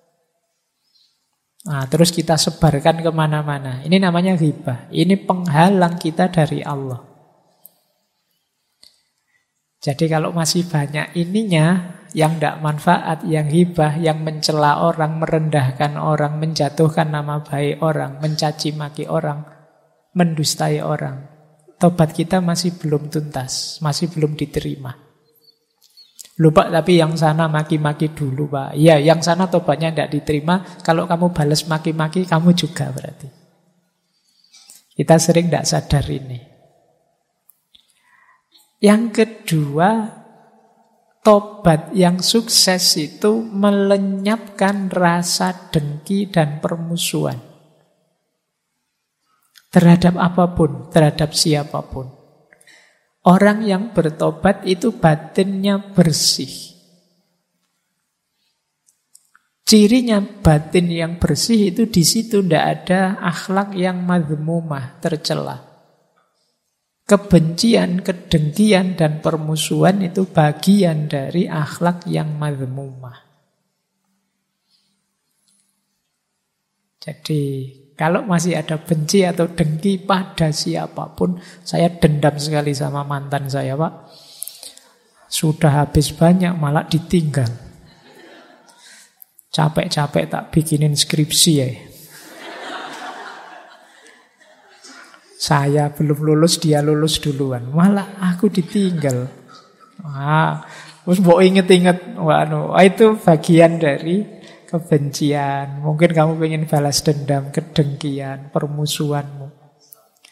Nah, terus kita sebarkan kemana-mana. Ini namanya ghibah. Ini penghalang kita dari Allah. Jadi kalau masih banyak ininya, yang tidak manfaat, yang hibah, yang mencela orang, merendahkan orang, menjatuhkan nama baik orang, mencaci maki orang, mendustai orang, tobat kita masih belum tuntas, masih belum diterima. Lupa tapi yang sana maki-maki dulu Pak. Ya, yang sana tobatnya tidak diterima, kalau kamu balas maki-maki, kamu juga berarti. Kita sering tidak sadar ini. Yang kedua, tobat yang sukses itu melenyapkan rasa dengki dan permusuhan terhadap apapun, terhadap siapapun. Orang yang bertobat itu batinnya bersih. Cirinya batin yang bersih itu di situ tidak ada akhlak yang madhmumah, tercela. Kebencian, kedengkian, dan permusuhan itu bagian dari akhlak yang madhmumah. Jadi, kalau masih ada benci atau dengki pada siapapun, saya dendam sekali sama mantan saya, Pak. Sudah habis banyak, malah ditinggal. Capek-capek tak bikinin skripsi ya. Saya belum lulus, dia lulus duluan. Malah aku ditinggal. Terus mau inget-inget. Itu bagian dari kebencian. Mungkin kamu pengen balas dendam, kedengkian, permusuhanmu.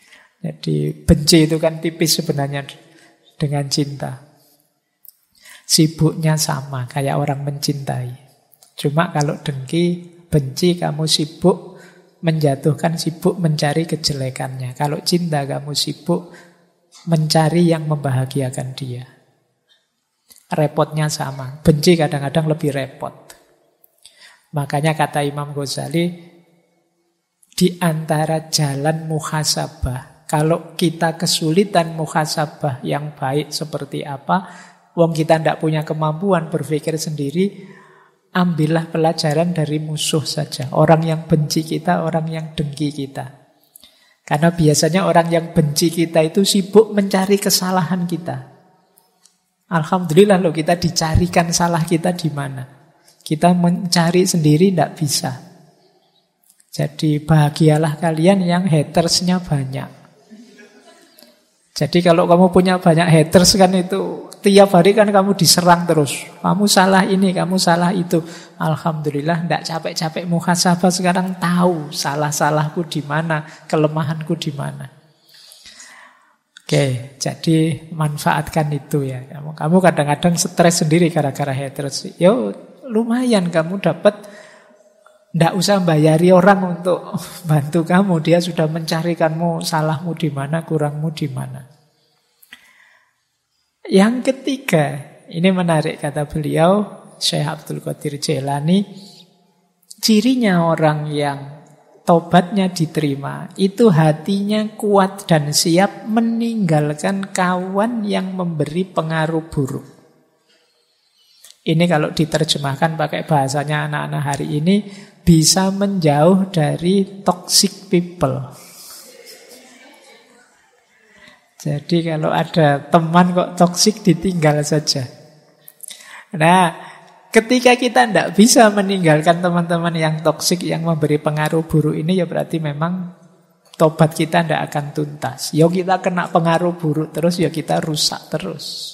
Jadi benci itu kan tipis sebenarnya dengan cinta. Sibuknya sama, kayak orang mencintai. Cuma kalau dengki, benci, kamu sibuk menjatuhkan, sibuk mencari kejelekannya. Kalau cinta, kamu sibuk mencari yang membahagiakan dia. Repotnya sama. Benci kadang-kadang lebih repot. Makanya kata Imam Ghazali, di antara jalan muhasabah, kalau kita kesulitan muhasabah yang baik seperti apa, wong kita tidak punya kemampuan berpikir sendiri, ambillah pelajaran dari musuh saja. Orang yang benci kita, orang yang dengki kita. Karena biasanya orang yang benci kita itu sibuk mencari kesalahan kita. Alhamdulillah loh, kita dicarikan salah kita di mana. Kita mencari sendiri tidak bisa. Jadi bahagialah kalian yang hatersnya banyak. Jadi kalau kamu punya banyak haters kan itu tiap hari kan kamu diserang terus. Kamu salah ini, kamu salah itu. Alhamdulillah tidak capek-capek muhasabah, sekarang tahu salah-salahku di mana, kelemahanku di mana. Oke, jadi manfaatkan itu ya. Kamu kadang-kadang stres sendiri gara-gara haters. Yo lumayan kamu dapat, tidak usah bayari orang untuk bantu kamu. Dia sudah mencarikanmu salahmu di mana, kurangmu di mana. Yang ketiga, ini menarik kata beliau, Syekh Abdul Qadir Jailani, cirinya orang yang tobatnya diterima, itu hatinya kuat dan siap meninggalkan kawan yang memberi pengaruh buruk. Ini kalau diterjemahkan pakai bahasanya anak-anak hari ini, bisa menjauh dari toxic people. Jadi kalau ada teman kok toksik, ditinggal saja. Nah, ketika kita tidak bisa meninggalkan teman-teman yang toksik, yang memberi pengaruh buruk ini, ya berarti memang tobat kita tidak akan tuntas. Ya kita kena pengaruh buruk terus, ya kita rusak terus.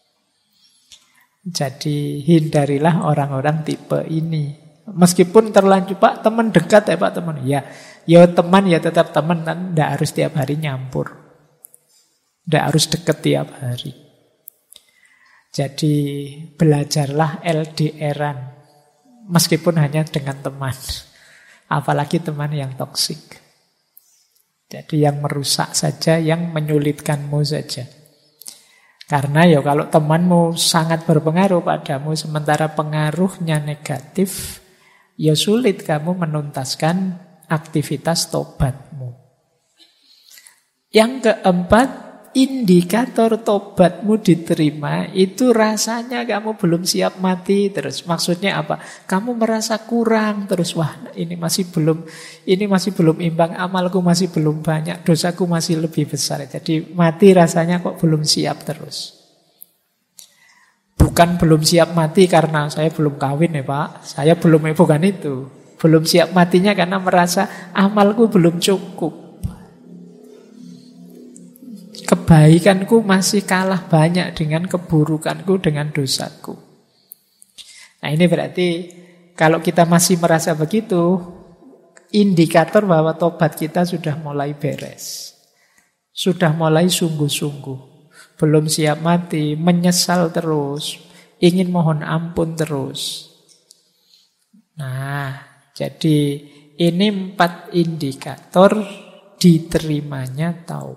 Jadi hindarilah orang-orang tipe ini. Meskipun terlanjur, Pak teman dekat ya Pak teman. Ya teman ya tetap teman, kan tidak harus tiap hari nyampur. Tidak harus deket tiap hari. Jadi belajarlah LDR-an. Meskipun hanya dengan teman. Apalagi teman yang toksik. Jadi yang merusak saja, yang menyulitkanmu saja. Karena ya kalau temanmu sangat berpengaruh padamu, sementara pengaruhnya negatif, ya sulit kamu menuntaskan aktivitas tobatmu. Yang keempat, indikator tobatmu diterima itu rasanya kamu belum siap mati terus. Maksudnya apa? Kamu merasa kurang terus. Wah, ini masih belum imbang, amalku masih belum banyak, dosaku masih lebih besar. Jadi mati rasanya kok belum siap terus. Bukan belum siap mati karena saya belum kawin ya Pak. Saya belum, bukan itu. Belum siap matinya karena merasa amalku belum cukup. Kebaikanku masih kalah banyak dengan keburukanku, dengan dosaku. Nah ini berarti kalau kita masih merasa begitu, indikator bahwa tobat kita sudah mulai beres. Sudah mulai sungguh-sungguh. Belum siap mati, menyesal terus, ingin mohon ampun terus. Nah, jadi ini 4 indikator diterimanya taubat.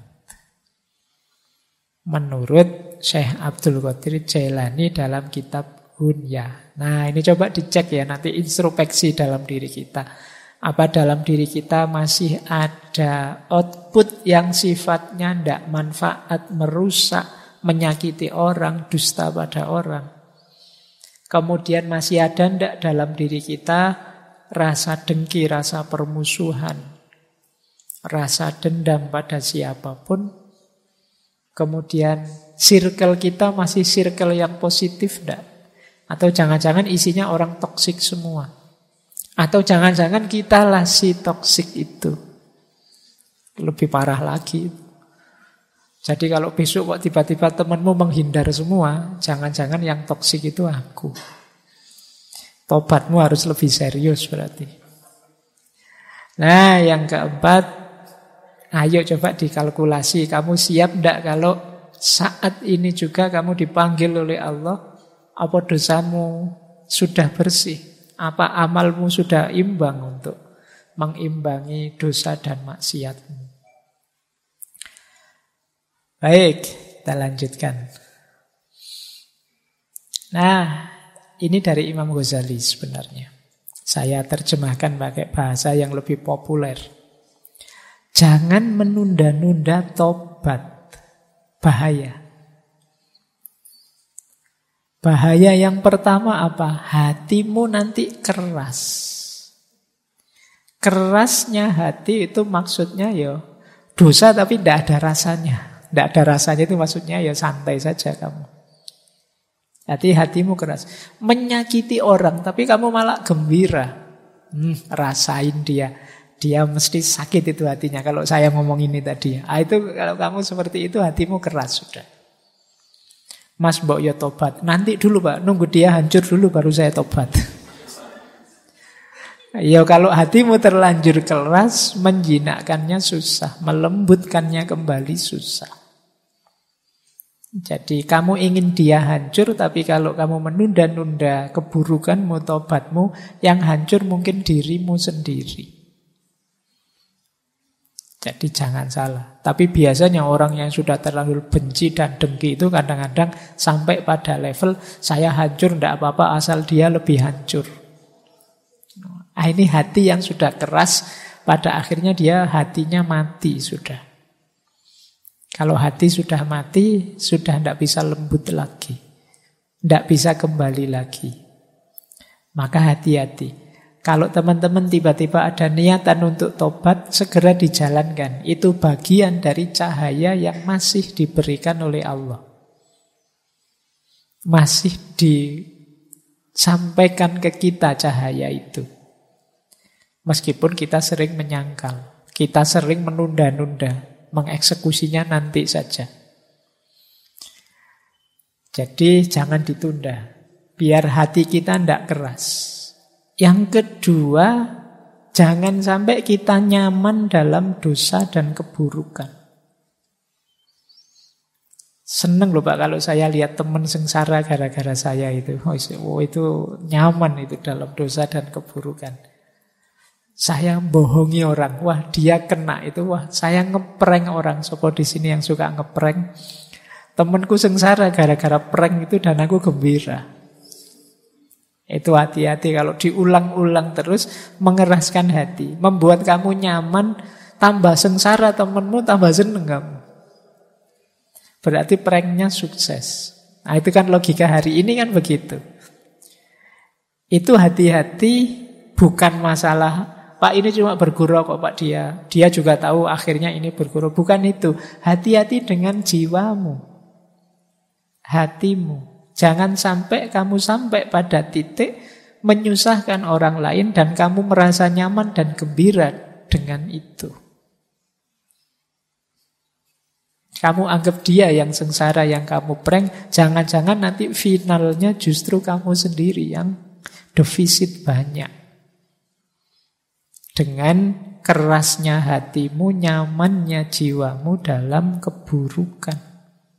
Menurut Syekh Abdul Qadir Jailani dalam kitab Hunya. Nah ini coba dicek ya, nanti introspeksi dalam diri kita. Apa dalam diri kita masih ada output yang sifatnya tidak manfaat, merusak, menyakiti orang, dusta pada orang. Kemudian masih ada tidak dalam diri kita rasa dengki, rasa permusuhan, rasa dendam pada siapapun. Kemudian circle kita masih circle yang positif enggak? Atau jangan-jangan isinya orang toksik semua? Atau jangan-jangan kita lah si toksik itu? Lebih parah lagi. Jadi kalau besok kok tiba-tiba temanmu menghindar semua, jangan-jangan yang toksik itu aku. Tobatmu harus lebih serius berarti. Nah yang keempat, ayo coba dikalkulasi, kamu siap enggak kalau saat ini juga kamu dipanggil oleh Allah, apa dosamu sudah bersih? Apa amalmu sudah imbang untuk mengimbangi dosa dan maksiatmu? Baik, kita lanjutkan. Nah, ini dari Imam Ghazali sebenarnya. Saya terjemahkan pakai bahasa yang lebih populer. Jangan menunda-nunda tobat. Bahaya. Bahaya yang pertama apa? Hatimu nanti keras. Kerasnya hati itu maksudnya ya dosa tapi tidak ada rasanya. Tidak ada rasanya itu maksudnya ya santai saja kamu. Jadi hatimu keras. Menyakiti orang tapi kamu malah gembira. Rasain dia. Dia mesti sakit itu hatinya kalau saya ngomong ini tadi. Itu kalau kamu seperti itu hatimu keras sudah. Mas mbok ya tobat. Nanti dulu Pak, nunggu dia hancur dulu baru saya tobat. Ya kalau hatimu terlanjur keras, menjinakkannya susah, melembutkannya kembali susah. Jadi kamu ingin dia hancur, tapi kalau kamu menunda-nunda keburukanmu, tobatmu, yang hancur mungkin dirimu sendiri. Jadi jangan salah. Tapi biasanya orang yang sudah terlanjur benci dan dengki itu kadang-kadang sampai pada level saya hancur, tidak apa-apa asal dia lebih hancur. Ini hati yang sudah keras, pada akhirnya dia hatinya mati sudah. Kalau hati sudah mati, sudah tidak bisa lembut lagi. Tidak bisa kembali lagi. Maka hati-hati. Kalau teman-teman tiba-tiba ada niatan untuk tobat, segera dijalankan. Itu bagian dari cahaya yang masih diberikan oleh Allah. Masih disampaikan ke kita cahaya itu. Meskipun kita sering menyangkal, kita sering menunda-nunda, mengeksekusinya nanti saja. Jadi jangan ditunda, biar hati kita tidak keras. Yang kedua, jangan sampai kita nyaman dalam dosa dan keburukan. Seneng loh Pak kalau saya lihat teman sengsara gara-gara saya itu. Oh itu nyaman itu dalam dosa dan keburukan. Saya bohongi orang, wah dia kena itu, wah saya ngeprank orang. Sopo di sini yang suka ngeprank. Temanku sengsara gara-gara prank itu dan aku gembira. Itu hati-hati kalau diulang-ulang terus mengeraskan hati. Membuat kamu nyaman, tambah sengsara temenmu, tambah seneng kamu. Berarti pranknya sukses. Nah itu kan logika hari ini kan begitu. Itu hati-hati bukan masalah, Pak ini cuma bergurau kok Pak dia. Dia juga tahu akhirnya ini bergurau. Bukan itu. Hati-hati dengan jiwamu. Hatimu. Jangan sampai kamu sampai pada titik menyusahkan orang lain dan kamu merasa nyaman dan gembira dengan itu. Kamu anggap dia yang sengsara, yang kamu prank, jangan-jangan nanti finalnya justru kamu sendiri yang defisit banyak. Dengan kerasnya hatimu, nyamannya jiwamu dalam keburukan.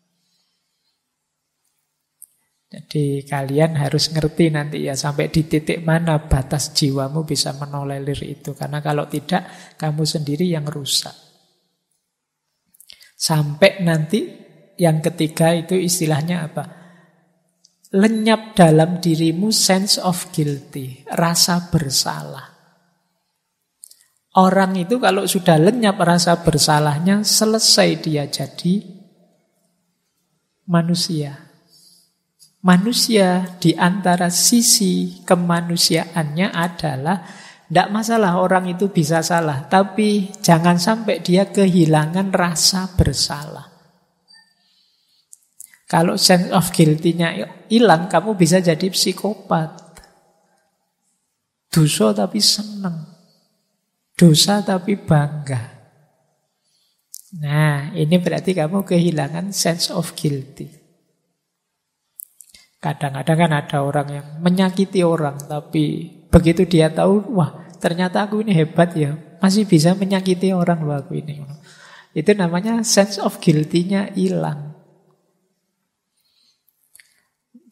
Jadi kalian harus ngerti nanti ya sampai di titik mana batas jiwamu bisa menolerir itu. Karena kalau tidak, kamu sendiri yang rusak. Sampai nanti yang ketiga itu istilahnya apa? Lenyap dalam dirimu sense of guilty, rasa bersalah. Orang itu kalau sudah lenyap rasa bersalahnya, selesai dia jadi manusia. Manusia di antara sisi kemanusiaannya adalah tidak masalah orang itu bisa salah, tapi jangan sampai dia kehilangan rasa bersalah. Kalau sense of guilty-nya hilang, kamu bisa jadi psikopat. Dosa tapi senang. Dosa tapi bangga. Nah, ini berarti kamu kehilangan sense of guilty. Kadang-kadang kan ada orang yang menyakiti orang, tapi begitu dia tahu, wah ternyata aku ini hebat ya, masih bisa menyakiti orang loh aku ini. Itu namanya sense of guilty-nya hilang.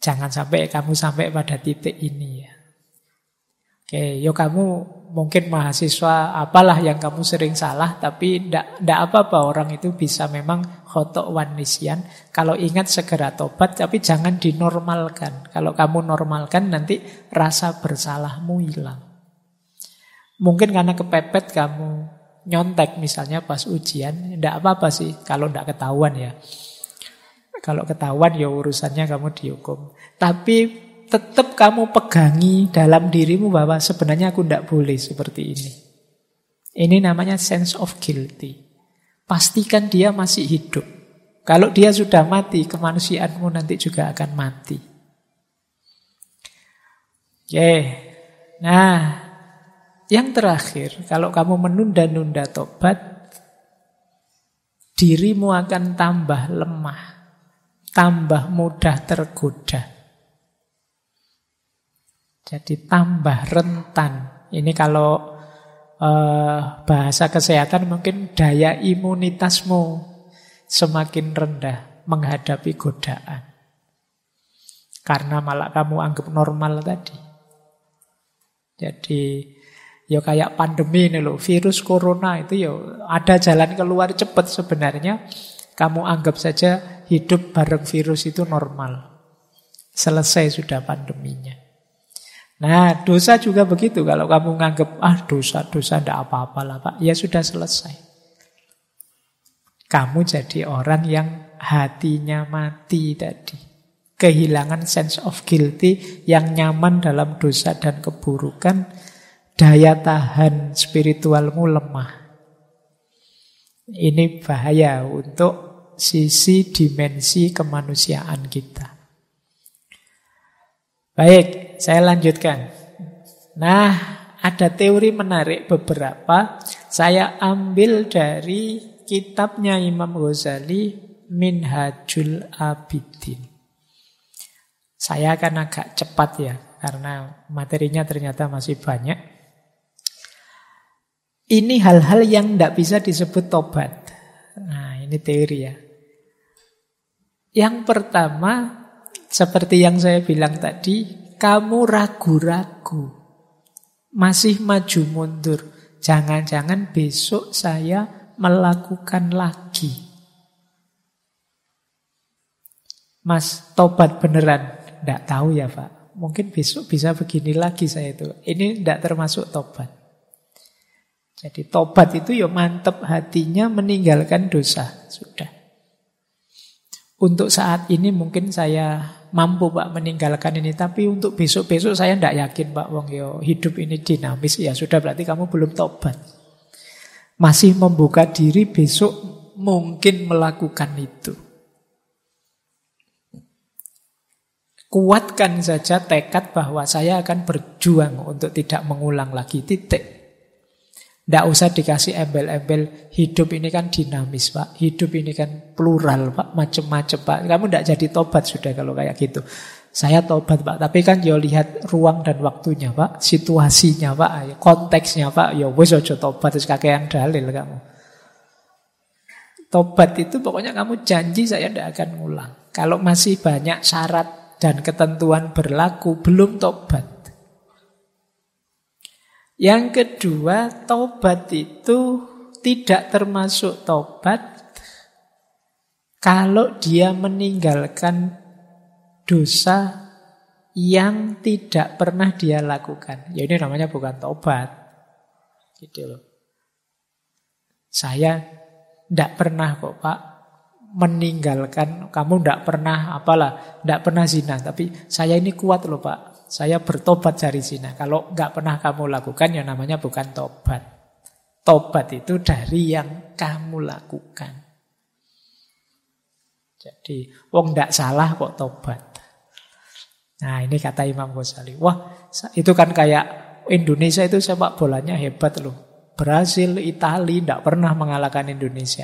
Jangan sampai kamu sampai pada titik ini ya. Oke, yo kamu mungkin mahasiswa apalah yang kamu sering salah, tapi ndak apa-apa, orang itu bisa memang khotok wan nisyan. Kalau ingat segera tobat, tapi jangan dinormalkan. Kalau kamu normalkan nanti rasa bersalahmu hilang. Mungkin karena kepepet kamu nyontek misalnya pas ujian, ndak apa-apa sih kalau ndak ketahuan ya. Kalau ketahuan ya urusannya kamu dihukum. Tapi tetap kamu pegangi dalam dirimu bahwa sebenarnya aku tidak boleh seperti ini. Ini namanya sense of guilty. Pastikan dia masih hidup. Kalau dia sudah mati, kemanusiaanmu nanti juga akan mati. Oke. Nah, yang terakhir, kalau kamu menunda-nunda tobat, dirimu akan tambah lemah, tambah mudah tergoda. Jadi tambah rentan. Ini kalau bahasa kesehatan mungkin daya imunitasmu semakin rendah menghadapi godaan. Karena malah kamu anggap normal tadi. Jadi ya kayak pandemi ini loh, virus corona itu ya ada jalan keluar cepat sebenarnya. Kamu anggap saja hidup bareng virus itu normal. Selesai sudah pandeminya. Nah, dosa juga begitu. Kalau kamu nganggap, dosa tidak apa-apalah Pak, ya sudah selesai. Kamu jadi orang yang hatinya mati tadi. Kehilangan sense of guilty, yang nyaman dalam dosa dan keburukan, daya tahan spiritualmu lemah. Ini bahaya untuk sisi dimensi kemanusiaan kita. Baik, saya lanjutkan. Nah, ada teori menarik beberapa. Saya ambil dari kitabnya Imam Ghazali, Minhajul Abidin. Saya akan agak cepat ya, karena materinya ternyata masih banyak. Ini hal-hal yang tidak bisa disebut tobat. Nah, ini teori ya. Yang pertama, seperti yang saya bilang tadi, kamu ragu-ragu, masih maju mundur. Jangan-jangan besok saya melakukan lagi. Mas, tobat beneran? Tidak tahu ya Pak. Mungkin besok bisa begini lagi saya itu. Ini tidak termasuk tobat. Jadi tobat itu ya mantep hatinya meninggalkan dosa. Sudah. Untuk saat ini mungkin saya mampu Pak meninggalkan ini. Tapi untuk besok-besok saya tidak yakin Pak. Wong yo hidup ini dinamis. Ya sudah, berarti kamu belum tobat. Masih membuka diri besok mungkin melakukan itu. Kuatkan saja tekad bahwa saya akan berjuang untuk tidak mengulang lagi, titik. Tidak usah dikasih embel-embel, hidup ini kan dinamis Pak, hidup ini kan plural Pak, macam-macam Pak. Kamu tidak jadi tobat sudah kalau kayak gitu. Saya tobat Pak, tapi kan ya lihat ruang dan waktunya Pak, situasinya Pak, konteksnya Pak, ya wis aja tobat, terus kakean dalil kamu. Tobat itu pokoknya kamu janji saya tidak akan ngulang. Kalau masih banyak syarat dan ketentuan berlaku, belum tobat. Yang kedua, tobat itu tidak termasuk tobat kalau dia meninggalkan dosa yang tidak pernah dia lakukan. Ya ini namanya bukan tobat. Gitu loh. Saya tidak pernah kok Pak meninggalkan, kamu tidak pernah tidak pernah zina, tapi saya ini kuat loh Pak, saya bertobat dari zina. Kalau nggak pernah kamu lakukan, ya namanya bukan tobat. Tobat itu dari yang kamu lakukan. Jadi, wong tidak salah kok tobat. Nah ini kata Imam Ghazali. Wah, itu kan kayak Indonesia itu sepak bolanya hebat loh. Brasil, Italia tidak pernah mengalahkan Indonesia.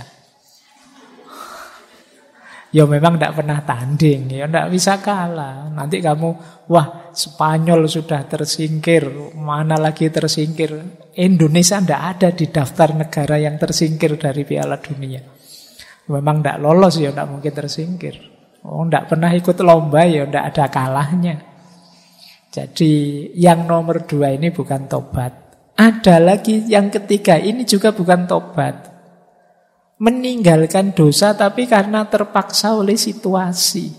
Ya memang tidak pernah tanding, ya tidak bisa kalah. Nanti kamu, wah Spanyol sudah tersingkir, mana lagi tersingkir. Indonesia tidak ada di daftar negara yang tersingkir dari Piala Dunia. Memang tidak lolos ya, tidak mungkin tersingkir. Oh, tidak pernah ikut lomba ya tidak ada kalahnya. Jadi yang nomor 2 ini bukan tobat. Ada lagi yang ketiga, ini juga bukan tobat. Meninggalkan dosa tapi karena terpaksa oleh situasi.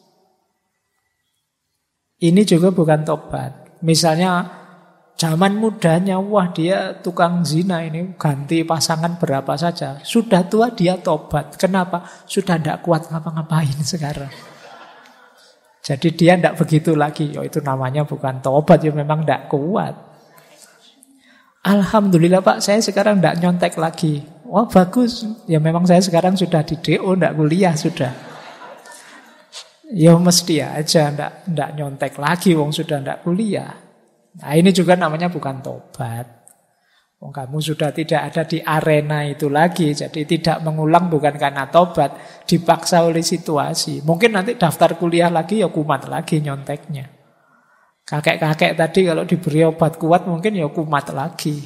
Ini juga bukan tobat. Misalnya zaman mudanya, wah dia tukang zina ini, ganti pasangan berapa saja. Sudah tua dia tobat. Kenapa? Sudah tidak kuat ngapa-ngapain sekarang. Jadi dia tidak begitu lagi. Ya itu namanya bukan tobat, ya memang tidak kuat. Alhamdulillah Pak, saya sekarang tidak nyontek lagi. Wah bagus, ya memang saya sekarang sudah di DO, tidak kuliah sudah. Ya mesti aja tidak nyontek lagi, wong sudah tidak kuliah. Nah ini juga namanya bukan tobat. Wong kamu sudah tidak ada di arena itu lagi, jadi tidak mengulang bukan karena tobat, dipaksa oleh situasi. Mungkin nanti daftar kuliah lagi ya kumat lagi nyonteknya. Kakek-kakek tadi kalau diberi obat kuat mungkin ya kumat lagi.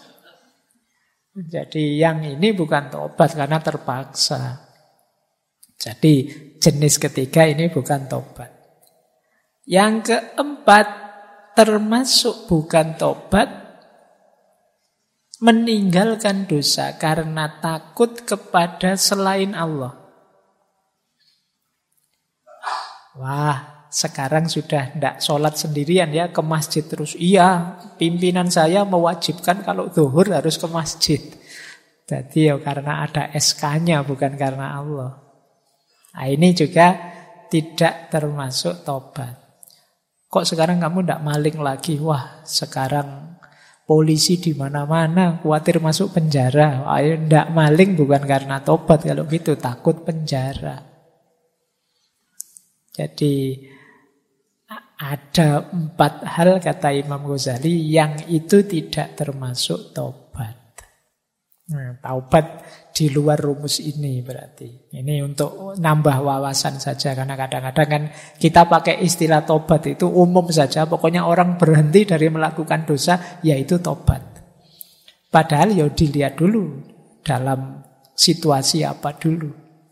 Jadi yang ini bukan tobat karena terpaksa. Jadi jenis ketiga ini bukan tobat. Yang keempat termasuk bukan tobat, meninggalkan dosa karena takut kepada selain Allah. Wah, sekarang sudah tidak sholat sendirian ya, ke masjid terus. Iya, pimpinan saya mewajibkan kalau zuhur harus ke masjid. Jadi ya karena ada SK-nya bukan karena Allah. Nah ini juga tidak termasuk tobat. Kok sekarang kamu tidak maling lagi? Wah, sekarang polisi di mana-mana, khawatir masuk penjara. Ayo tidak maling bukan karena tobat, kalau gitu takut penjara. Jadi ada 4 hal kata Imam Ghazali yang itu tidak termasuk tobat. Nah, taubat di luar rumus ini berarti. Ini untuk nambah wawasan saja, karena kadang-kadang kan kita pakai istilah tobat itu umum saja. Pokoknya orang berhenti dari melakukan dosa, yaitu tobat. Padahal ya dilihat dulu dalam situasi apa dulu.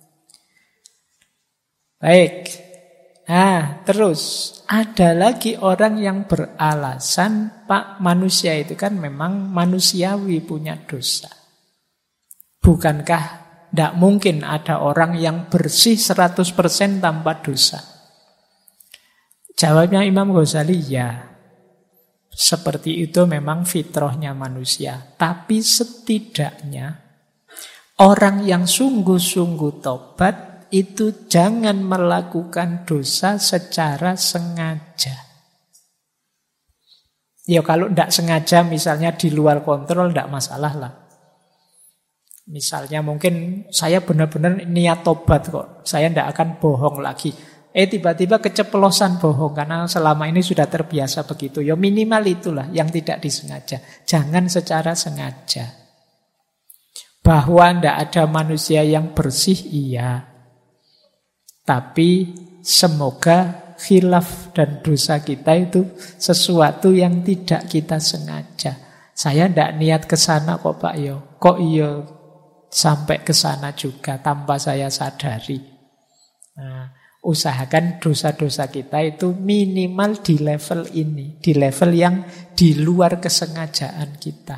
Baik. Nah, terus ada lagi orang yang beralasan, Pak, manusia itu kan memang manusiawi punya dosa. Bukankah tidak mungkin ada orang yang bersih 100% tanpa dosa? Jawabnya Imam Ghazali, ya. Seperti itu memang fitrahnya manusia. Tapi setidaknya orang yang sungguh-sungguh tobat itu jangan melakukan dosa secara sengaja. Ya kalau tidak sengaja misalnya di luar kontrol tidak masalah lah. Misalnya mungkin saya benar-benar niat tobat kok. Saya tidak akan bohong lagi. Tiba-tiba keceplosan bohong karena selama ini sudah terbiasa begitu. Ya minimal itulah yang tidak disengaja. Jangan secara sengaja. Bahwa tidak ada manusia yang bersih, iya. Tapi semoga khilaf dan dosa kita itu sesuatu yang tidak kita sengaja. Saya tidak niat ke sana kok Pak Yo. Kok iya sampai ke sana juga tanpa saya sadari. Nah, usahakan dosa-dosa kita itu minimal di level ini, di level yang di luar kesengajaan kita.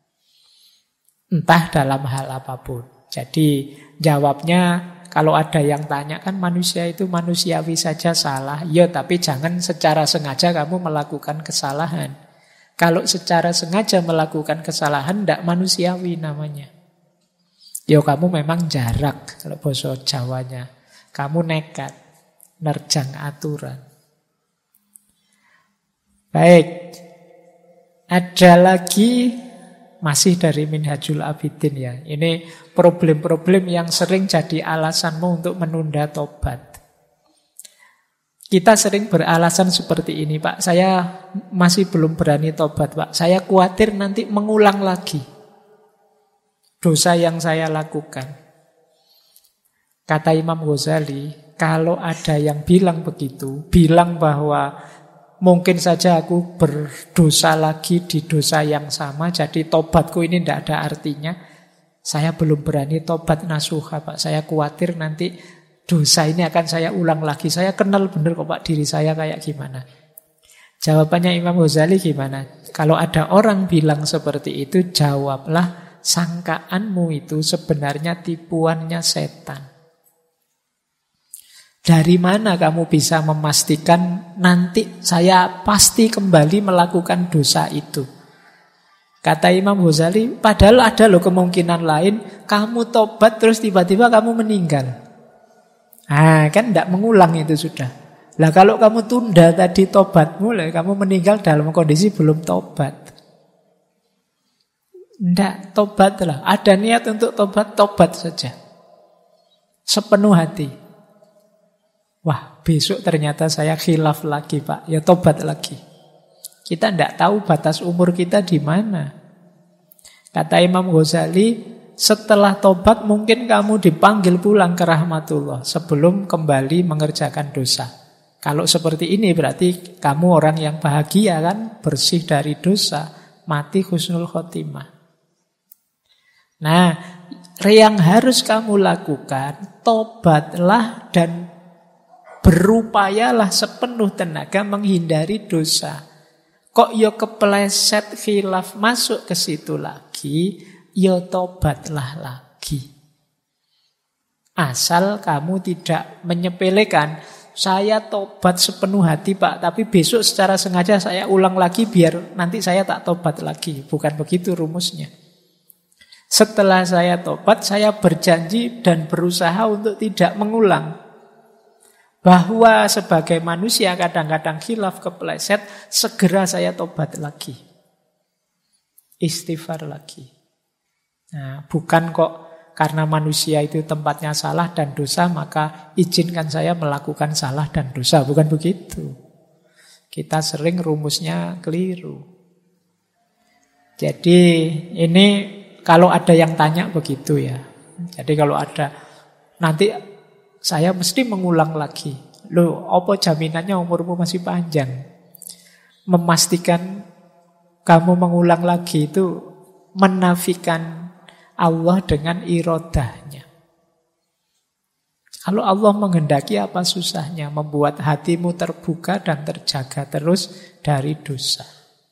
Entah dalam hal apapun. Jadi jawabnya, kalau ada yang tanya kan manusia itu manusiawi saja salah. Ya tapi jangan secara sengaja kamu melakukan kesalahan. Kalau secara sengaja melakukan kesalahan tidak manusiawi namanya. Ya kamu memang jarak kalau bahasa Jawanya. Kamu nekat, nerjang aturan. Baik. Ada lagi masih dari Minhajul Abidin ya. Ini problem-problem yang sering jadi alasanmu untuk menunda tobat. Kita sering beralasan seperti ini, Pak. Saya masih belum berani tobat, Pak. Saya khawatir nanti mengulang lagi dosa yang saya lakukan. Kata Imam Ghazali, kalau ada yang bilang begitu, bilang bahwa mungkin saja aku berdosa lagi di dosa yang sama, jadi tobatku ini tidak ada artinya. Saya belum berani tobat nasuha, Pak. Saya khawatir nanti dosa ini akan saya ulang lagi. Saya kenal benar kok Pak diri saya kayak gimana. Jawabannya Imam Ghazali gimana? Kalau ada orang bilang seperti itu, jawablah, sangkaanmu itu sebenarnya tipuannya setan. Dari mana kamu bisa memastikan nanti saya pasti kembali melakukan dosa itu? Kata Imam Ghazali, padahal ada loh kemungkinan lain, kamu tobat terus tiba-tiba kamu meninggal. Kan tidak mengulang itu sudah. Lah kalau kamu tunda tadi tobatmu, kamu meninggal dalam kondisi belum tobat. Tidak, tobatlah. Ada niat untuk tobat, tobat saja. Sepenuh hati. Wah, besok ternyata saya khilaf lagi Pak. Ya tobat lagi. Kita tidak tahu batas umur kita di mana. Kata Imam Ghazali, setelah tobat mungkin kamu dipanggil pulang ke rahmatullah sebelum kembali mengerjakan dosa. Kalau seperti ini berarti kamu orang yang bahagia kan, bersih dari dosa, mati husnul khotimah. Nah, yang harus kamu lakukan, tobatlah dan berupayalah sepenuh tenaga menghindari dosa. Kok yo kepleset khilaf masuk ke situ lagi, yo tobatlah lagi. Asal kamu tidak menyepelekan, saya tobat sepenuh hati Pak, tapi besok secara sengaja saya ulang lagi biar nanti saya tak tobat lagi. Bukan begitu rumusnya. Setelah saya tobat, saya berjanji dan berusaha untuk tidak mengulang. Bahwa sebagai manusia kadang-kadang khilaf kepleset, segera saya tobat lagi. Istighfar lagi. Nah, bukan kok karena manusia itu tempatnya salah dan dosa, maka izinkan saya melakukan salah dan dosa. Bukan begitu. Kita sering rumusnya keliru. Jadi ini kalau ada yang tanya begitu ya. Jadi kalau ada, nanti saya mesti mengulang lagi. Loh, apa jaminannya umurmu masih panjang? Memastikan kamu mengulang lagi itu menafikan Allah dengan irodahnya. Kalau Allah menghendaki, apa susahnya membuat hatimu terbuka dan terjaga terus dari dosa.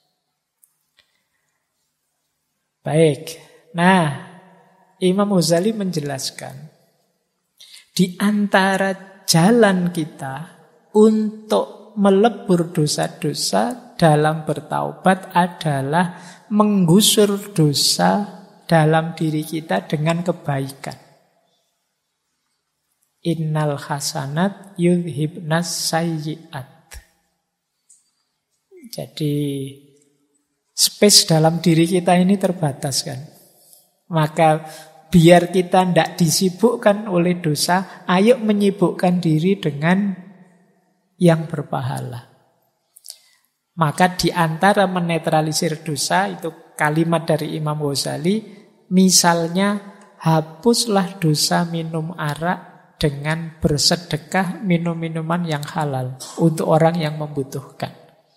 Baik. Nah, Imam Ghazali menjelaskan, di antara jalan kita untuk melebur dosa-dosa dalam bertaubat adalah menggusur dosa dalam diri kita dengan kebaikan. Innal hasanat yudhibnas sayyi'at. Jadi space dalam diri kita ini terbatas kan. Maka biar kita tidak disibukkan oleh dosa, ayo menyibukkan diri dengan yang berpahala. Maka di antara menetralisir dosa, itu kalimat dari Imam Ghazali, misalnya hapuslah dosa minum arak dengan bersedekah minum minuman yang halal untuk orang yang membutuhkan.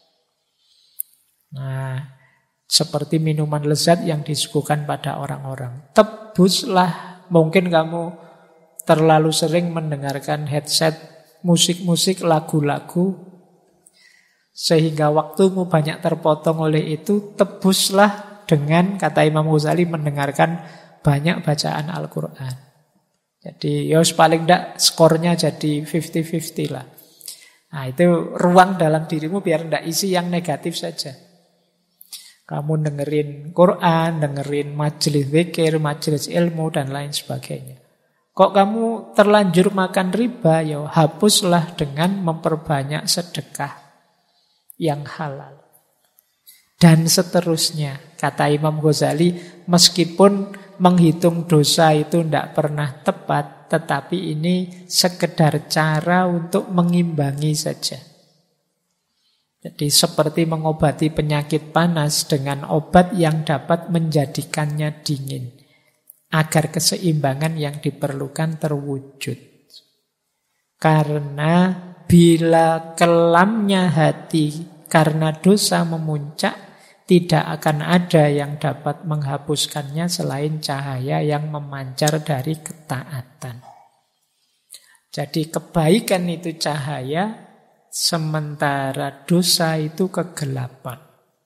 Nah, seperti minuman lezat yang disuguhkan pada orang-orang. Tebuslah, mungkin kamu terlalu sering mendengarkan headset, musik-musik, lagu-lagu, sehingga waktumu banyak terpotong oleh itu. Tebuslah dengan, kata Imam Ghazali, mendengarkan banyak bacaan Al-Quran. Jadi ya paling tidak skornya jadi 50-50 lah. Nah itu ruang dalam dirimu biar tidak isi yang negatif saja. Kamu dengerin Quran, dengerin majelis zikir, majelis ilmu, dan lain sebagainya. Kok kamu terlanjur makan riba, ya hapuslah dengan memperbanyak sedekah yang halal. Dan seterusnya, kata Imam Ghazali, meskipun menghitung dosa itu tidak pernah tepat, tetapi ini sekedar cara untuk mengimbangi saja. Jadi seperti mengobati penyakit panas dengan obat yang dapat menjadikannya dingin, agar keseimbangan yang diperlukan terwujud. Karena bila kelamnya hati karena dosa memuncak, tidak akan ada yang dapat menghapuskannya selain cahaya yang memancar dari ketaatan. Jadi kebaikan itu cahaya, sementara dosa itu kegelapan.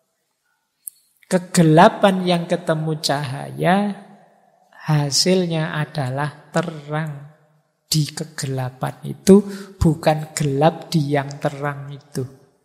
Kegelapan yang ketemu cahaya, hasilnya adalah terang di kegelapan itu, bukan gelap di yang terang itu.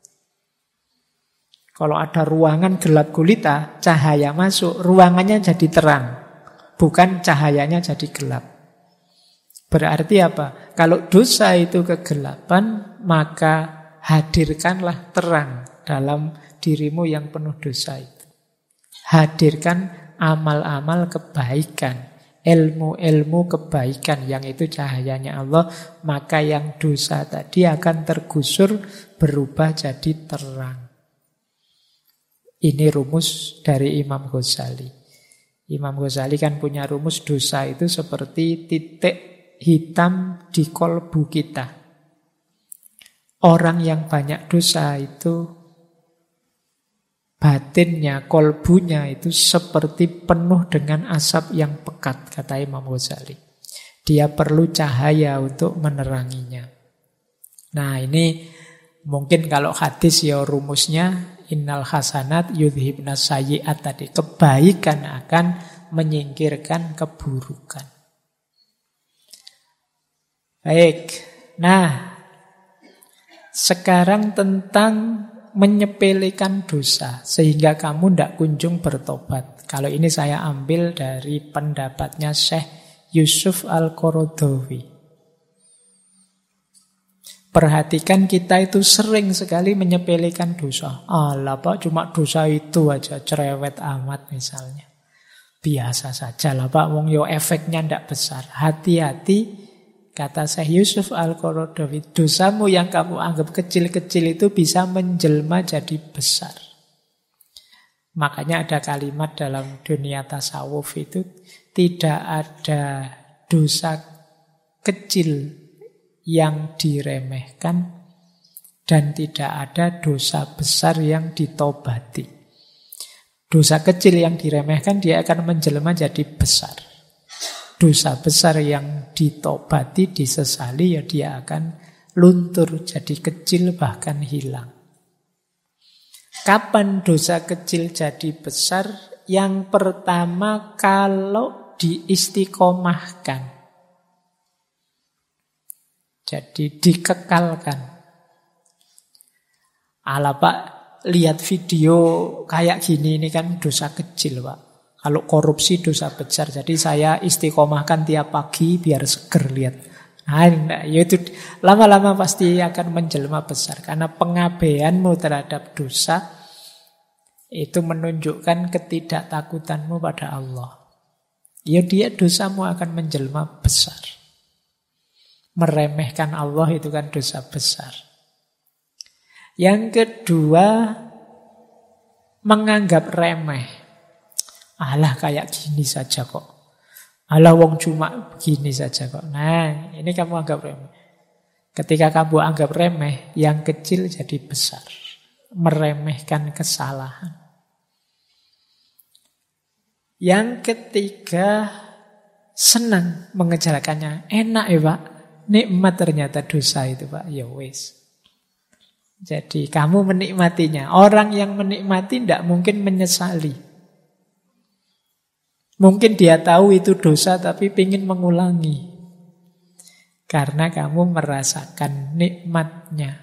Kalau ada ruangan gelap gulita, cahaya masuk, ruangannya jadi terang, bukan cahayanya jadi gelap. Berarti apa? Kalau dosa itu kegelapan, maka hadirkanlah terang dalam dirimu yang penuh dosa itu. Hadirkan amal-amal kebaikan, ilmu-ilmu kebaikan yang itu cahayanya Allah, maka yang dosa tadi akan tergusur berubah jadi terang. Ini rumus dari Imam Ghazali. Imam Ghazali kan punya rumus dosa itu seperti titik hitam di kolbu kita. Orang yang banyak dosa itu batinnya, kolbunya itu seperti penuh dengan asap yang pekat, kata Imam Ghazali. Dia perlu cahaya untuk meneranginya. Nah, ini mungkin kalau hadis ya rumusnya innal hasanat yudhibna sayyi'at tadi. Kebaikan akan menyingkirkan keburukan. Baik. Nah, sekarang tentang menyepelekan dosa sehingga kamu tidak kunjung bertobat. Kalau ini saya ambil dari pendapatnya Syekh Yusuf Al-Qaradawi. Perhatikan kita itu sering sekali menyepelekan dosa. Alah Pak, cuma dosa itu aja, cerewet amat misalnya. Biasa saja lah Pak, wong yo efeknya tidak besar. Hati-hati. Kata Syekh Yusuf Al-Qaradawi, dosamu yang kamu anggap kecil-kecil itu bisa menjelma jadi besar. Makanya ada kalimat dalam dunia tasawuf itu, tidak ada dosa kecil yang diremehkan dan tidak ada dosa besar yang ditobati. Dosa kecil yang diremehkan dia akan menjelma jadi besar. Dosa besar yang ditobati, disesali, ya dia akan luntur, jadi kecil bahkan hilang. Kapan dosa kecil jadi besar? Yang pertama kalau diistiqomahkan. Jadi dikekalkan. Alah Pak, lihat video kayak gini, ini kan dosa kecil Pak. Kalau korupsi dosa besar, jadi saya istiqomahkan tiap pagi biar seger lihat. Nah, itu lama-lama pasti akan menjelma besar. Karena pengabaianmu terhadap dosa itu menunjukkan ketidaktakutanmu pada Allah. Ya dia dosamu akan menjelma besar. Meremehkan Allah itu kan dosa besar. Yang kedua, menganggap remeh. Alah kayak gini saja kok. Alah wong cuma begini saja kok. Nah, ini kamu anggap remeh. Ketika kamu anggap remeh, yang kecil jadi besar. Meremehkan kesalahan. Yang ketiga, senang mengejarkannya. Enak ya Pak. Nikmat ternyata dosa itu Pak. Ya wis. Jadi kamu menikmatinya. Orang yang menikmati tidak mungkin menyesali. Mungkin dia tahu itu dosa tapi ingin mengulangi. Karena kamu merasakan nikmatnya.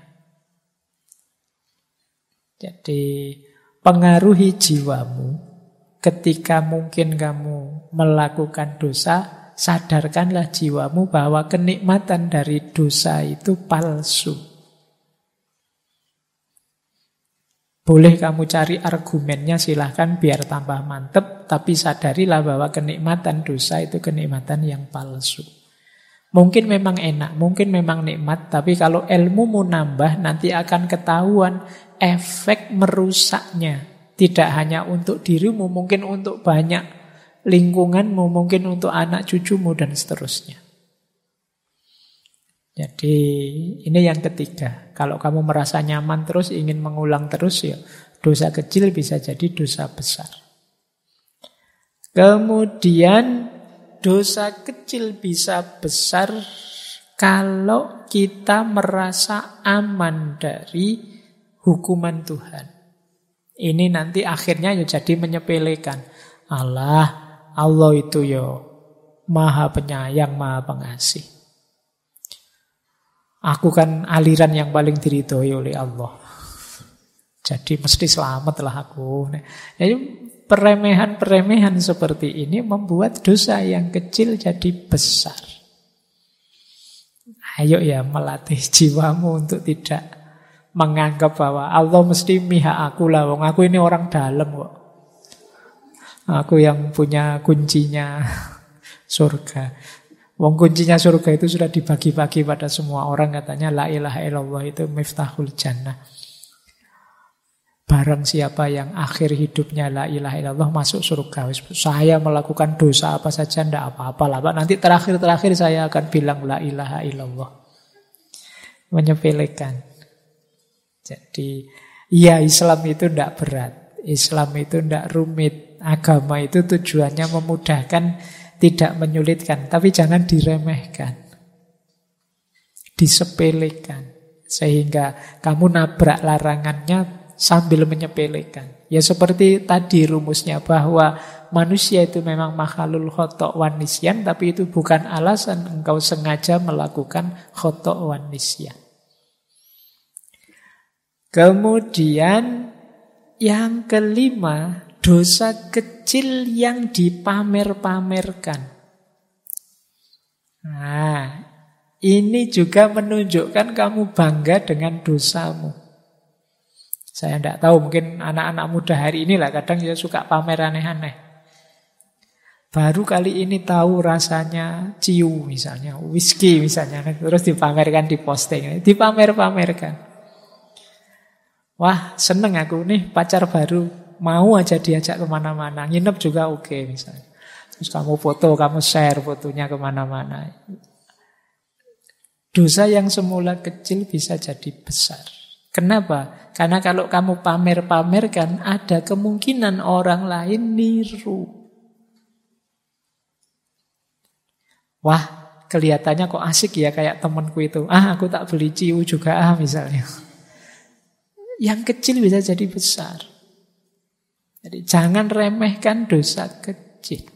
Jadi pengaruhi jiwamu. Ketika mungkin kamu melakukan dosa, sadarkanlah jiwamu bahwa kenikmatan dari dosa itu palsu. Boleh kamu cari argumennya, silahkan biar tambah mantep, tapi sadarilah bahwa kenikmatan dosa itu kenikmatan yang palsu. Mungkin memang enak, mungkin memang nikmat, tapi kalau ilmumu nambah, nanti akan ketahuan efek merusaknya. Tidak hanya untuk dirimu, mungkin untuk banyak lingkunganmu, mungkin untuk anak cucumu, dan seterusnya. Jadi ini yang ketiga. Kalau kamu merasa nyaman terus, ingin mengulang terus, ya dosa kecil bisa jadi dosa besar. Kemudian dosa kecil bisa besar kalau kita merasa aman dari hukuman Tuhan. Ini nanti akhirnya ya jadi menyepelekan. Allah itu ya Maha Penyayang, Maha Pengasih. Aku kan aliran yang paling diridhoi oleh Allah. Jadi mesti selamatlah aku. Jadi peremehan-peremehan seperti ini membuat dosa yang kecil jadi besar. Ayo ya melatih jiwamu untuk tidak menganggap bahwa Allah mesti mihak aku lah. Wong aku ini orang dalam kok. Aku yang punya kuncinya surga. Wong kuncinya surga itu sudah dibagi-bagi pada semua orang. Katanya la ilaha illallah itu miftahul jannah. Barang siapa yang akhir hidupnya la ilaha illallah masuk surga. Saya melakukan dosa apa saja tidak apa-apa lah Pak. Nanti terakhir saya akan bilang la ilaha illallah. Menyepelekan. Jadi ya Islam itu tidak berat. Islam itu tidak rumit. Agama itu tujuannya memudahkan, tidak menyulitkan. Tapi jangan diremehkan. Disepelekan. Sehingga kamu nabrak larangannya sambil menyepelekan. Ya seperti tadi rumusnya bahwa manusia itu memang makhluk khotok wan nisyan, tapi itu bukan alasan engkau sengaja melakukan khotok wan nisyan. Kemudian yang kelima, dosa kecil yang dipamer-pamerkan. Nah, ini juga menunjukkan kamu bangga dengan dosamu. Saya tidak tahu, mungkin anak-anak muda hari ini lah kadang dia suka pamer aneh-aneh. Baru kali ini tahu rasanya ciu misalnya, whisky misalnya, terus dipamerkan di posting, dipamer-pamerkan. Wah seneng aku nih pacar baru, mau aja diajak kemana-mana, nginep juga oke misalnya. Terus kamu foto, kamu share fotonya kemana-mana. Dosa yang semula kecil bisa jadi besar. Kenapa? Karena kalau kamu pamer-pamerkan, ada kemungkinan orang lain niru. Wah, kelihatannya kok asik ya kayak temanku itu. Aku tak beli ciu juga misalnya. Yang kecil bisa jadi besar. Jadi jangan remehkan dosa kecil.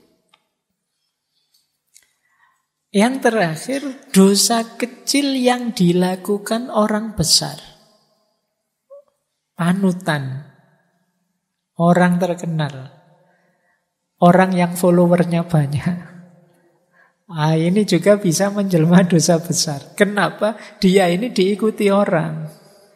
Yang terakhir, dosa kecil yang dilakukan orang besar. Panutan, orang terkenal, orang yang followernya banyak. Ini juga bisa menjelma dosa besar. Kenapa? Dia ini diikuti orang.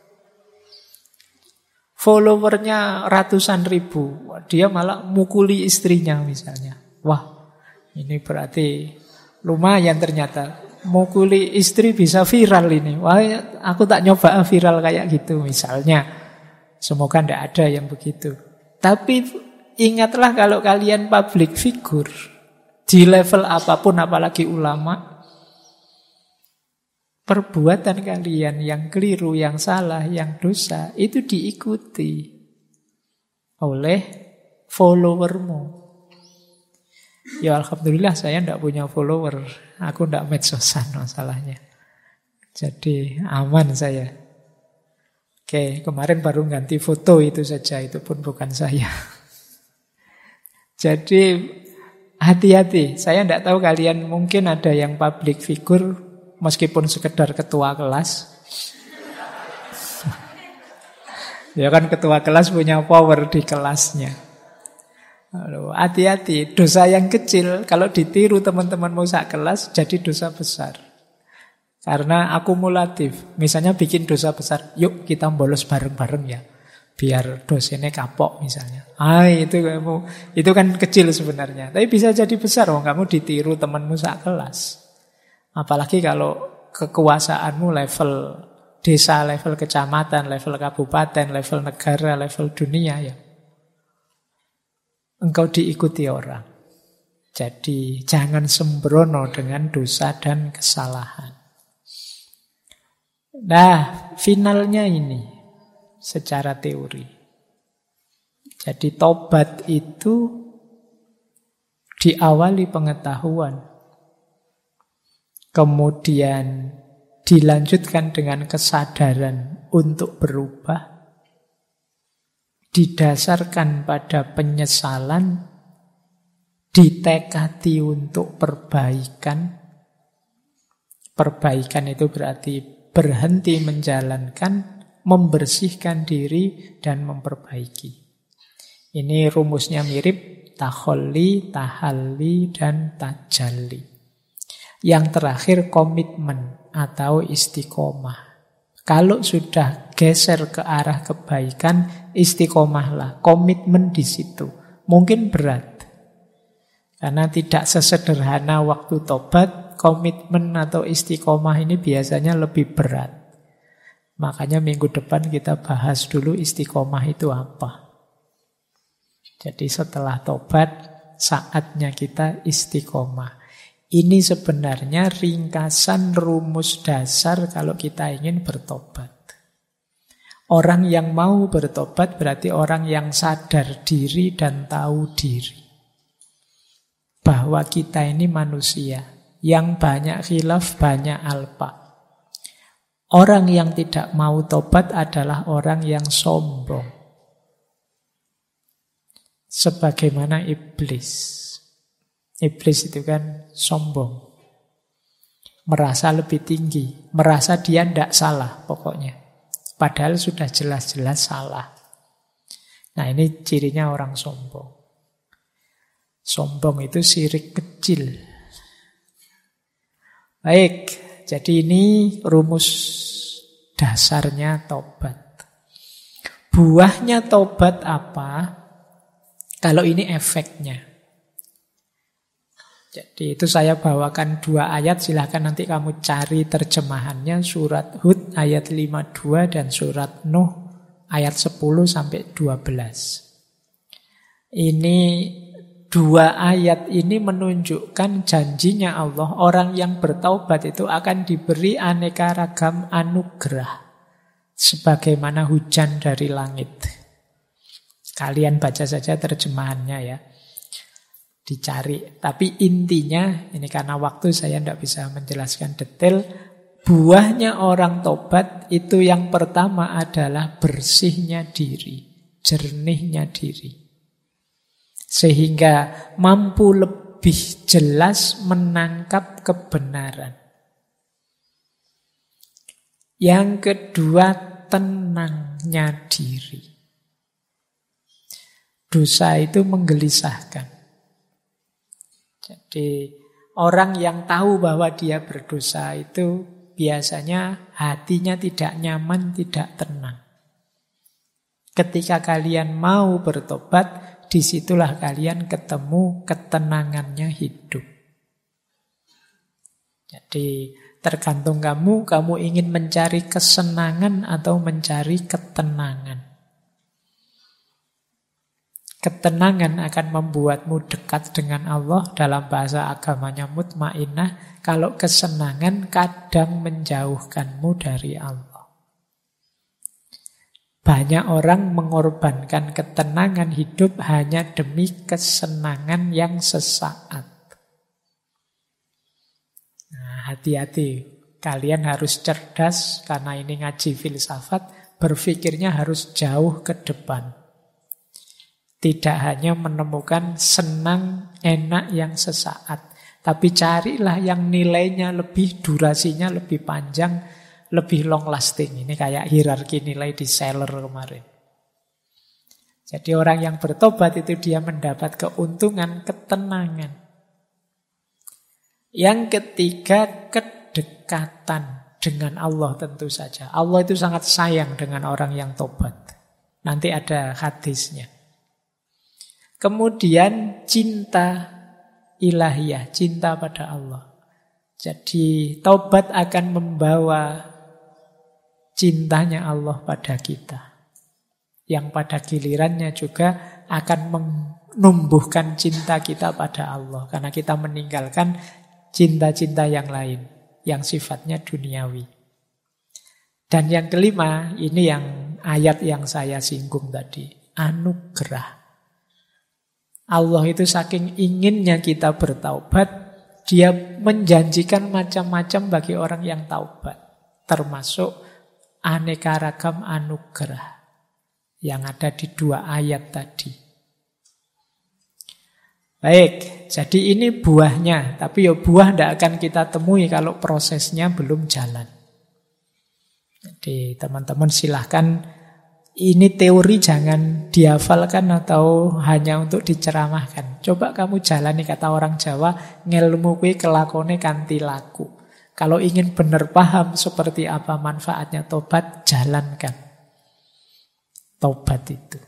Followernya ratusan ribu, dia malah mukuli istrinya misalnya. Wah, ini berarti lumayan ternyata. Mukuli istri bisa viral ini. Wah, aku tak nyoba viral kayak gitu misalnya. Semoga tidak ada yang begitu. Tapi ingatlah kalau kalian public figure di level apapun, apalagi ulama, perbuatan kalian yang keliru, yang salah, yang dosa itu diikuti oleh followermu. Ya alhamdulillah saya tidak punya follower. Aku tidak medsosan masalahnya. Jadi aman saya. Oke, kemarin baru ganti foto itu saja, itu pun bukan saya. Jadi hati-hati. Saya tidak tahu kalian mungkin ada yang public figure meskipun sekedar ketua kelas. Ya kan ketua kelas punya power di kelasnya. Hati-hati, dosa yang kecil kalau ditiru teman-temanmu sak kelas jadi dosa besar. Karena akumulatif. Misalnya bikin dosa besar, yuk kita bolos bareng-bareng ya, biar dosennya kapok misalnya. Itu kan kecil sebenarnya, tapi bisa jadi besar. Kamu ditiru temanmu sak kelas. Apalagi kalau kekuasaanmu level desa, level kecamatan, level kabupaten, level negara, level dunia ya. Engkau diikuti orang. Jadi jangan sembrono dengan dosa dan kesalahan. Nah, finalnya ini secara teori. Jadi tobat itu diawali pengetahuan. kemudian dilanjutkan dengan kesadaran untuk berubah, didasarkan pada penyesalan, ditekadi untuk perbaikan. Perbaikan itu berarti berhenti menjalankan, membersihkan diri, dan memperbaiki. Ini rumusnya mirip, takholli, tahalli, dan tajalli. Yang terakhir komitmen atau istiqomah. Kalau sudah geser ke arah kebaikan, istiqomahlah, komitmen di situ. Mungkin berat, karena tidak sesederhana waktu tobat, komitmen atau istiqomah ini biasanya lebih berat. Makanya minggu depan kita bahas dulu istiqomah itu apa. Jadi setelah tobat, saatnya kita istiqomah. Ini sebenarnya ringkasan rumus dasar kalau kita ingin bertobat. Orang yang mau bertobat berarti orang yang sadar diri dan tahu diri. Bahwa kita ini manusia yang banyak khilaf, banyak alpa. Orang yang tidak mau tobat adalah orang yang sombong. Sebagaimana iblis. Iblis itu kan sombong. Merasa lebih tinggi. Merasa dia tidak salah pokoknya. Padahal sudah jelas-jelas salah. Nah ini cirinya orang sombong. Sombong itu syirik kecil. Baik, jadi ini rumus dasarnya tobat. Buahnya tobat apa? Kalau ini efeknya. Jadi itu saya bawakan 2 ayat, silahkan nanti kamu cari terjemahannya. Surat Hud ayat 52 dan surat Nuh ayat 10 sampai 12. Ini 2 ayat ini menunjukkan janjinya Allah. Orang yang bertaubat itu akan diberi aneka ragam anugerah. Sebagaimana hujan dari langit. Kalian baca saja terjemahannya ya. Dicari. Tapi intinya, ini karena waktu saya tidak bisa menjelaskan detail, buahnya orang tobat itu yang pertama adalah bersihnya diri, jernihnya diri. Sehingga mampu lebih jelas menangkap kebenaran. Yang kedua, tenangnya diri. Dosa itu menggelisahkan. Jadi orang yang tahu bahwa dia berdosa itu biasanya hatinya tidak nyaman, tidak tenang. Ketika kalian mau bertobat, disitulah kalian ketemu ketenangannya hidup. Jadi tergantung kamu ingin mencari kesenangan atau mencari ketenangan. Ketenangan akan membuatmu dekat dengan Allah, dalam bahasa agamanya mutmainnah. Kalau kesenangan kadang menjauhkanmu dari Allah. Banyak orang mengorbankan ketenangan hidup hanya demi kesenangan yang sesaat. Nah, hati-hati. Kalian harus cerdas, karena ini ngaji filsafat, berpikirnya harus jauh ke depan. Tidak hanya menemukan senang, enak yang sesaat. Tapi carilah yang nilainya lebih, durasinya lebih panjang, lebih long lasting. Ini kayak hierarki nilai di seller kemarin. Jadi orang yang bertobat itu dia mendapat keuntungan, ketenangan. Yang ketiga, kedekatan dengan Allah tentu saja. Allah itu sangat sayang dengan orang yang tobat. Nanti ada hadisnya. Kemudian cinta ilahiyah, cinta pada Allah. Jadi taubat akan membawa cintanya Allah pada kita. Yang pada gilirannya juga akan menumbuhkan cinta kita pada Allah. Karena kita meninggalkan cinta-cinta yang lain, yang sifatnya duniawi. Dan yang kelima, ini yang ayat yang saya singgung tadi, anugerah. Allah itu saking inginnya kita bertaubat, Dia menjanjikan macam-macam bagi orang yang taubat, termasuk aneka ragam anugerah yang ada di 2 ayat tadi. Baik, jadi ini buahnya. Tapi ya buah tidak akan kita temui kalau prosesnya belum jalan. Jadi teman-teman silahkan, ini teori jangan dihafalkan atau hanya untuk diceramahkan. Coba kamu jalani, kata orang Jawa, ngelmu kuwi kelakone kanthi laku. Kalau ingin benar paham seperti apa manfaatnya tobat, jalankan tobat itu.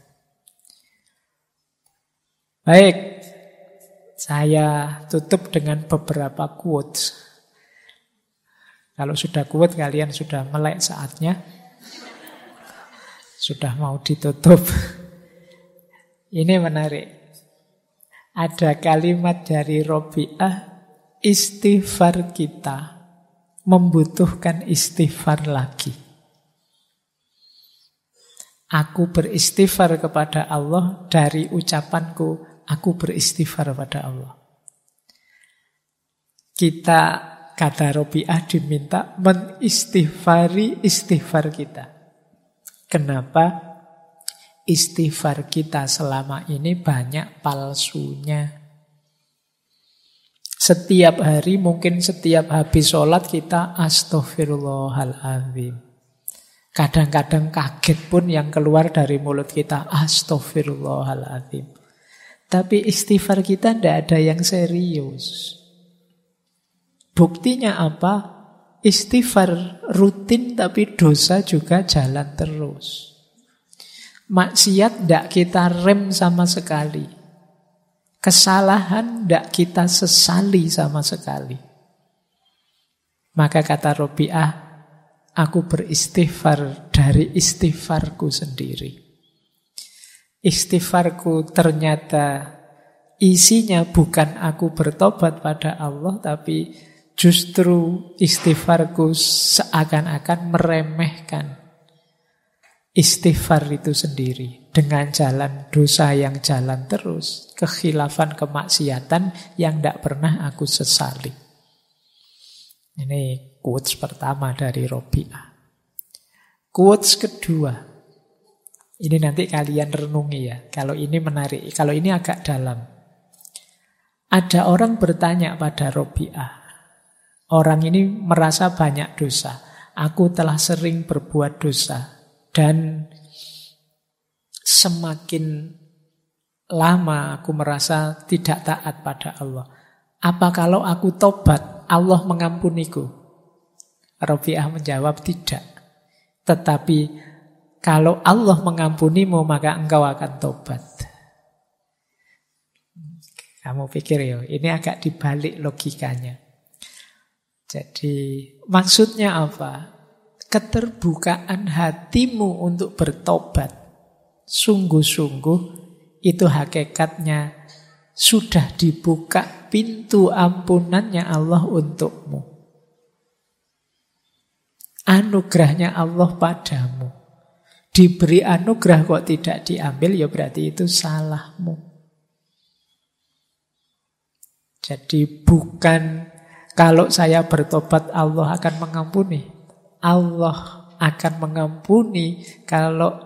Baik, saya tutup dengan beberapa quotes. Kalau sudah quote, kalian sudah melek saatnya. Sudah mau ditutup. Ini menarik. Ada kalimat dari Robi'ah, istighfar kita membutuhkan istighfar lagi. Aku beristighfar kepada Allah dari ucapanku, aku beristighfar pada Allah. Kita, kata Robi'ah, diminta menistighfari istighfar kita. Kenapa? Istighfar kita selama ini banyak palsunya. Setiap hari, mungkin setiap habis sholat kita astaghfirullahaladzim. Kadang-kadang kaget pun yang keluar dari mulut kita astaghfirullahaladzim. Tapi istighfar kita tidak ada yang serius. Buktinya apa? Istighfar rutin tapi dosa juga jalan terus. Maksiat tidak kita rem sama sekali. Kesalahan tidak kita sesali sama sekali. Maka kata Robi'ah, aku beristighfar dari istighfarku sendiri. Istighfarku ternyata isinya bukan aku bertobat pada Allah, tapi justru istighfarku seakan-akan meremehkan istighfar itu sendiri. Dengan jalan dosa yang jalan terus, kekhilafan, kemaksiatan yang tidak pernah aku sesali. Ini quotes pertama dari Robi'ah. Quotes kedua, ini nanti kalian renungi ya. Kalau ini menarik, kalau ini agak dalam. Ada orang bertanya pada Robi'ah. Orang ini merasa banyak dosa. Aku telah sering berbuat dosa. Dan semakin lama aku merasa tidak taat pada Allah. Apa kalau aku tobat, Allah mengampuniku? Robi'ah menjawab tidak. Tetapi kalau Allah mengampunimu, maka engkau akan tobat. Kamu pikir ya, ini agak dibalik logikanya. Jadi maksudnya apa? Keterbukaan hatimu untuk bertobat sungguh-sungguh, itu hakikatnya sudah dibuka pintu ampunannya Allah untukmu. Anugerahnya Allah padamu. Diberi anugerah kok tidak diambil, ya berarti itu salahmu. Jadi bukan kalau saya bertobat Allah akan mengampuni. Allah akan mengampuni kalau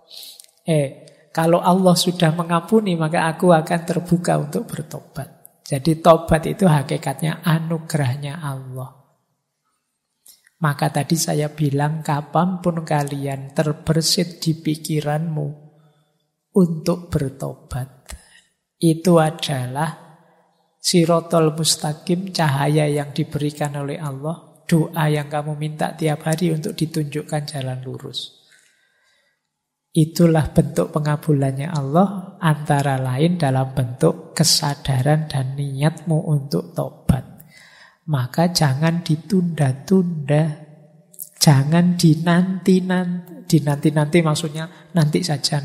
Allah sudah mengampuni, maka aku akan terbuka untuk bertobat. Jadi tobat itu hakikatnya anugerahnya Allah. Maka tadi saya bilang, kapanpun kalian terbersit di pikiranmu untuk bertobat, itu adalah Sirotol mustaqim, cahaya yang diberikan oleh Allah, doa yang kamu minta tiap hari untuk ditunjukkan jalan lurus. Itulah bentuk pengabulannya Allah, antara lain dalam bentuk kesadaran dan niatmu untuk tobat. Maka jangan ditunda-tunda, jangan dinanti-nanti. Dinanti-nanti maksudnya nanti saja.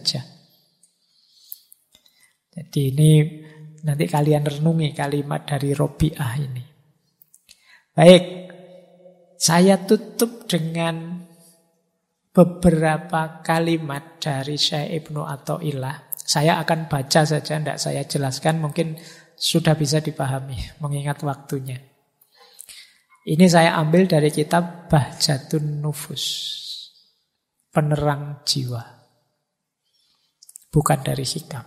Jadi ini nanti kalian renungi kalimat dari Robi'ah ini. Baik, saya tutup dengan beberapa kalimat dari Syekh Ibnu Athaillah. Saya akan baca saja, tidak saya jelaskan. Mungkin sudah bisa dipahami, mengingat waktunya. Ini saya ambil dari kitab Bahjatun Nufus, penerang jiwa, bukan dari hikam.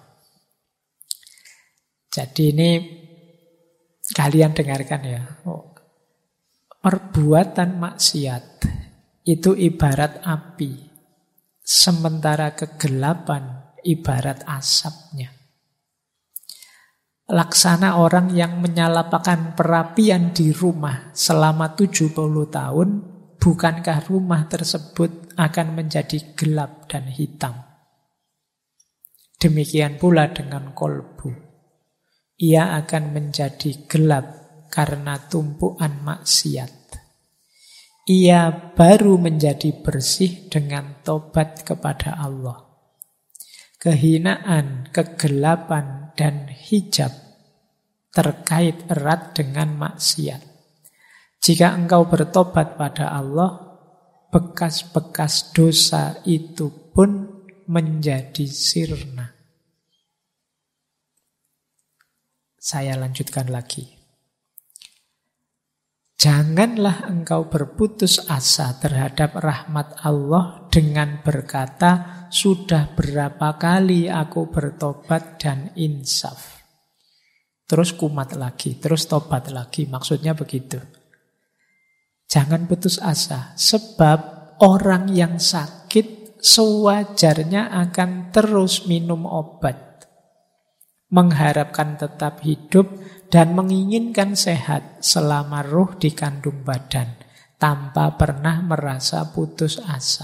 Jadi ini kalian dengarkan ya. Perbuatan maksiat itu ibarat api, sementara kegelapan ibarat asapnya. Laksana orang yang menyalakan perapian di rumah selama 70 tahun, bukankah rumah tersebut akan menjadi gelap dan hitam? Demikian pula dengan kolbu. Ia akan menjadi gelap karena tumpuan maksiat. Ia baru menjadi bersih dengan tobat kepada Allah. Kehinaan, kegelapan, dan hijab terkait erat dengan maksiat. Jika engkau bertobat pada Allah, bekas-bekas dosa itu pun menjadi sirna. Saya lanjutkan lagi. Janganlah engkau berputus asa terhadap rahmat Allah dengan berkata, sudah berapa kali aku bertobat dan insaf. Terus kumat lagi, terus tobat lagi. Maksudnya begitu. Jangan putus asa, sebab orang yang sakit sewajarnya akan terus minum obat, mengharapkan tetap hidup dan menginginkan sehat selama ruh dikandung badan, tanpa pernah merasa putus asa.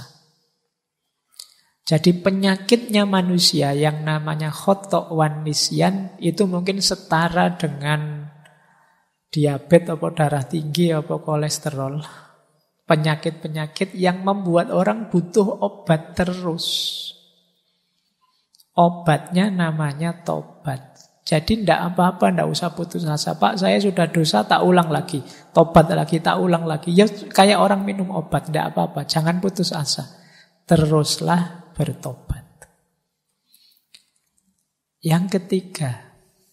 Jadi penyakitnya manusia yang namanya khotok wan nisyan itu mungkin setara dengan diabetes atau darah tinggi atau kolesterol. Penyakit-penyakit yang membuat orang butuh obat terus. Obatnya namanya tobat. Jadi tidak apa-apa, tidak usah putus asa. Pak, saya sudah dosa, tak ulang lagi. Tobat lagi, tak ulang lagi. Ya kayak orang minum obat, tidak apa-apa. Jangan putus asa. Teruslah bertobat. Yang ketiga,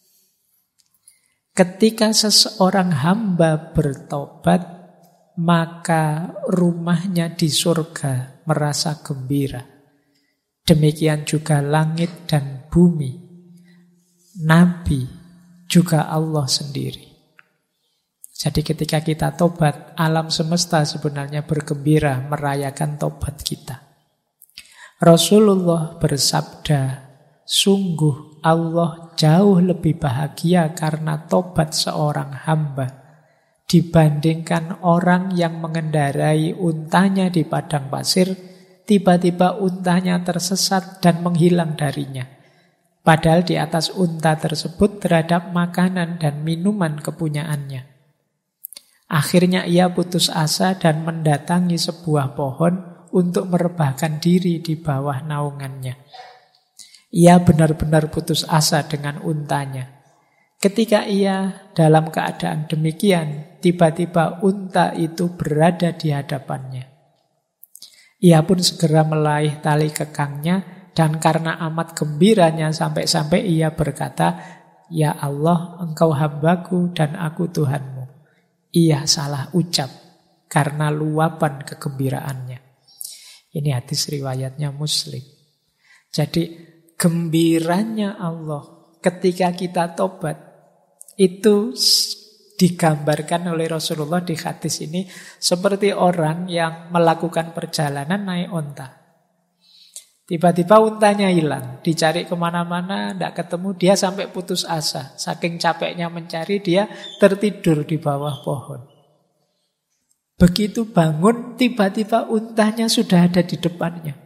ketika seseorang hamba bertobat, maka rumahnya di surga merasa gembira. Demikian juga langit dan bumi, Nabi, juga Allah sendiri. Jadi ketika kita tobat, alam semesta sebenarnya bergembira merayakan tobat kita. Rasulullah bersabda, sungguh Allah jauh lebih bahagia karena tobat seorang hamba dibandingkan orang yang mengendarai untanya di padang pasir, tiba-tiba untanya tersesat dan menghilang darinya. Padahal di atas unta tersebut terhadap makanan dan minuman kepunyaannya. Akhirnya ia putus asa dan mendatangi sebuah pohon untuk merebahkan diri di bawah naungannya. Ia benar-benar putus asa dengan untanya. Ketika ia dalam keadaan demikian, tiba-tiba unta itu berada di hadapannya. Ia pun segera meraih tali kekangnya, dan karena amat gembiranya sampai-sampai ia berkata, ya Allah, engkau hambaku dan aku Tuhanmu. Ia salah ucap karena luapan kegembiraannya. Ini hadis riwayatnya Muslim. Jadi gembiranya Allah ketika kita tobat itu digambarkan oleh Rasulullah di hadis ini seperti orang yang melakukan perjalanan naik onta. Tiba-tiba untanya hilang, dicari kemana-mana, tidak ketemu, dia sampai putus asa. Saking capeknya mencari, dia tertidur di bawah pohon. Begitu bangun, tiba-tiba untanya sudah ada di depannya.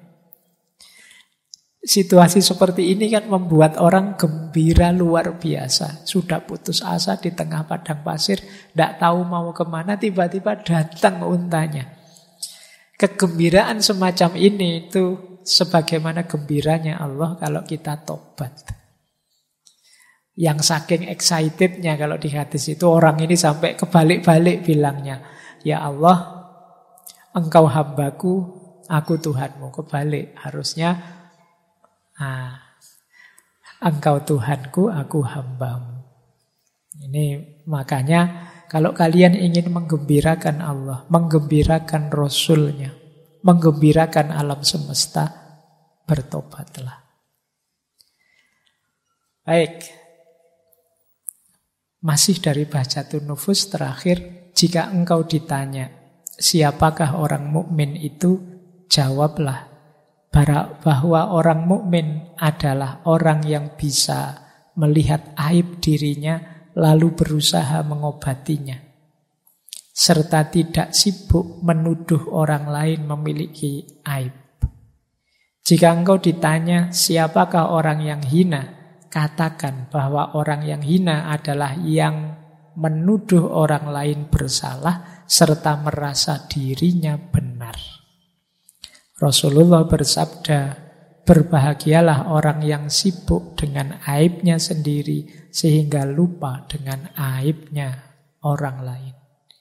Situasi seperti ini kan membuat orang gembira luar biasa. Sudah putus asa di tengah padang pasir, tidak tahu mau kemana, tiba-tiba datang untanya. Kegembiraan semacam ini itu sebagaimana gembiranya Allah kalau kita tobat. Yang saking excitednya kalau di hadis itu orang ini sampai kebalik-balik bilangnya, ya Allah, engkau hambaku, aku Tuhanmu. Kebalik harusnya, engkau Tuhanku, aku hambamu. Ini makanya kalau kalian ingin menggembirakan Allah, menggembirakan Rasul-Nya, menggembirakan alam semesta, bertobatlah. Baik. Masih dari Bahjatun Nufus terakhir, jika engkau ditanya, siapakah orang mukmin itu? Jawablah bahwa orang mukmin adalah orang yang bisa melihat aib dirinya lalu berusaha mengobatinya, serta tidak sibuk menuduh orang lain memiliki aib. Jika engkau ditanya siapakah orang yang hina, katakan bahwa orang yang hina adalah yang menuduh orang lain bersalah serta merasa dirinya benar. Rasulullah bersabda, berbahagialah orang yang sibuk dengan aibnya sendiri sehingga lupa dengan aibnya orang lain.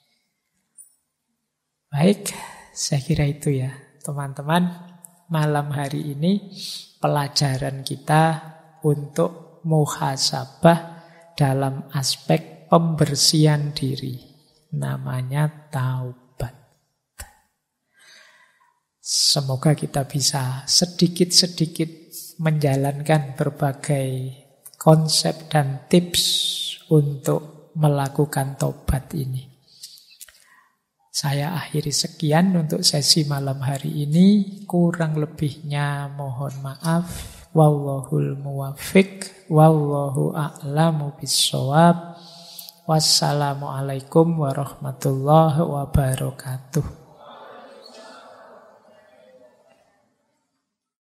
Baik, saya kira itu ya teman-teman. Malam hari ini pelajaran kita untuk muhasabah dalam aspek pembersihan diri. Namanya taubat. Semoga kita bisa sedikit-sedikit menjalankan berbagai konsep dan tips untuk melakukan taubat ini. Saya akhiri sekian untuk sesi malam hari ini. Kurang lebihnya mohon maaf. Wallahul muwaffiq. Wallahu a'lamu bissawab. Wassalamualaikum warahmatullahi wabarakatuh.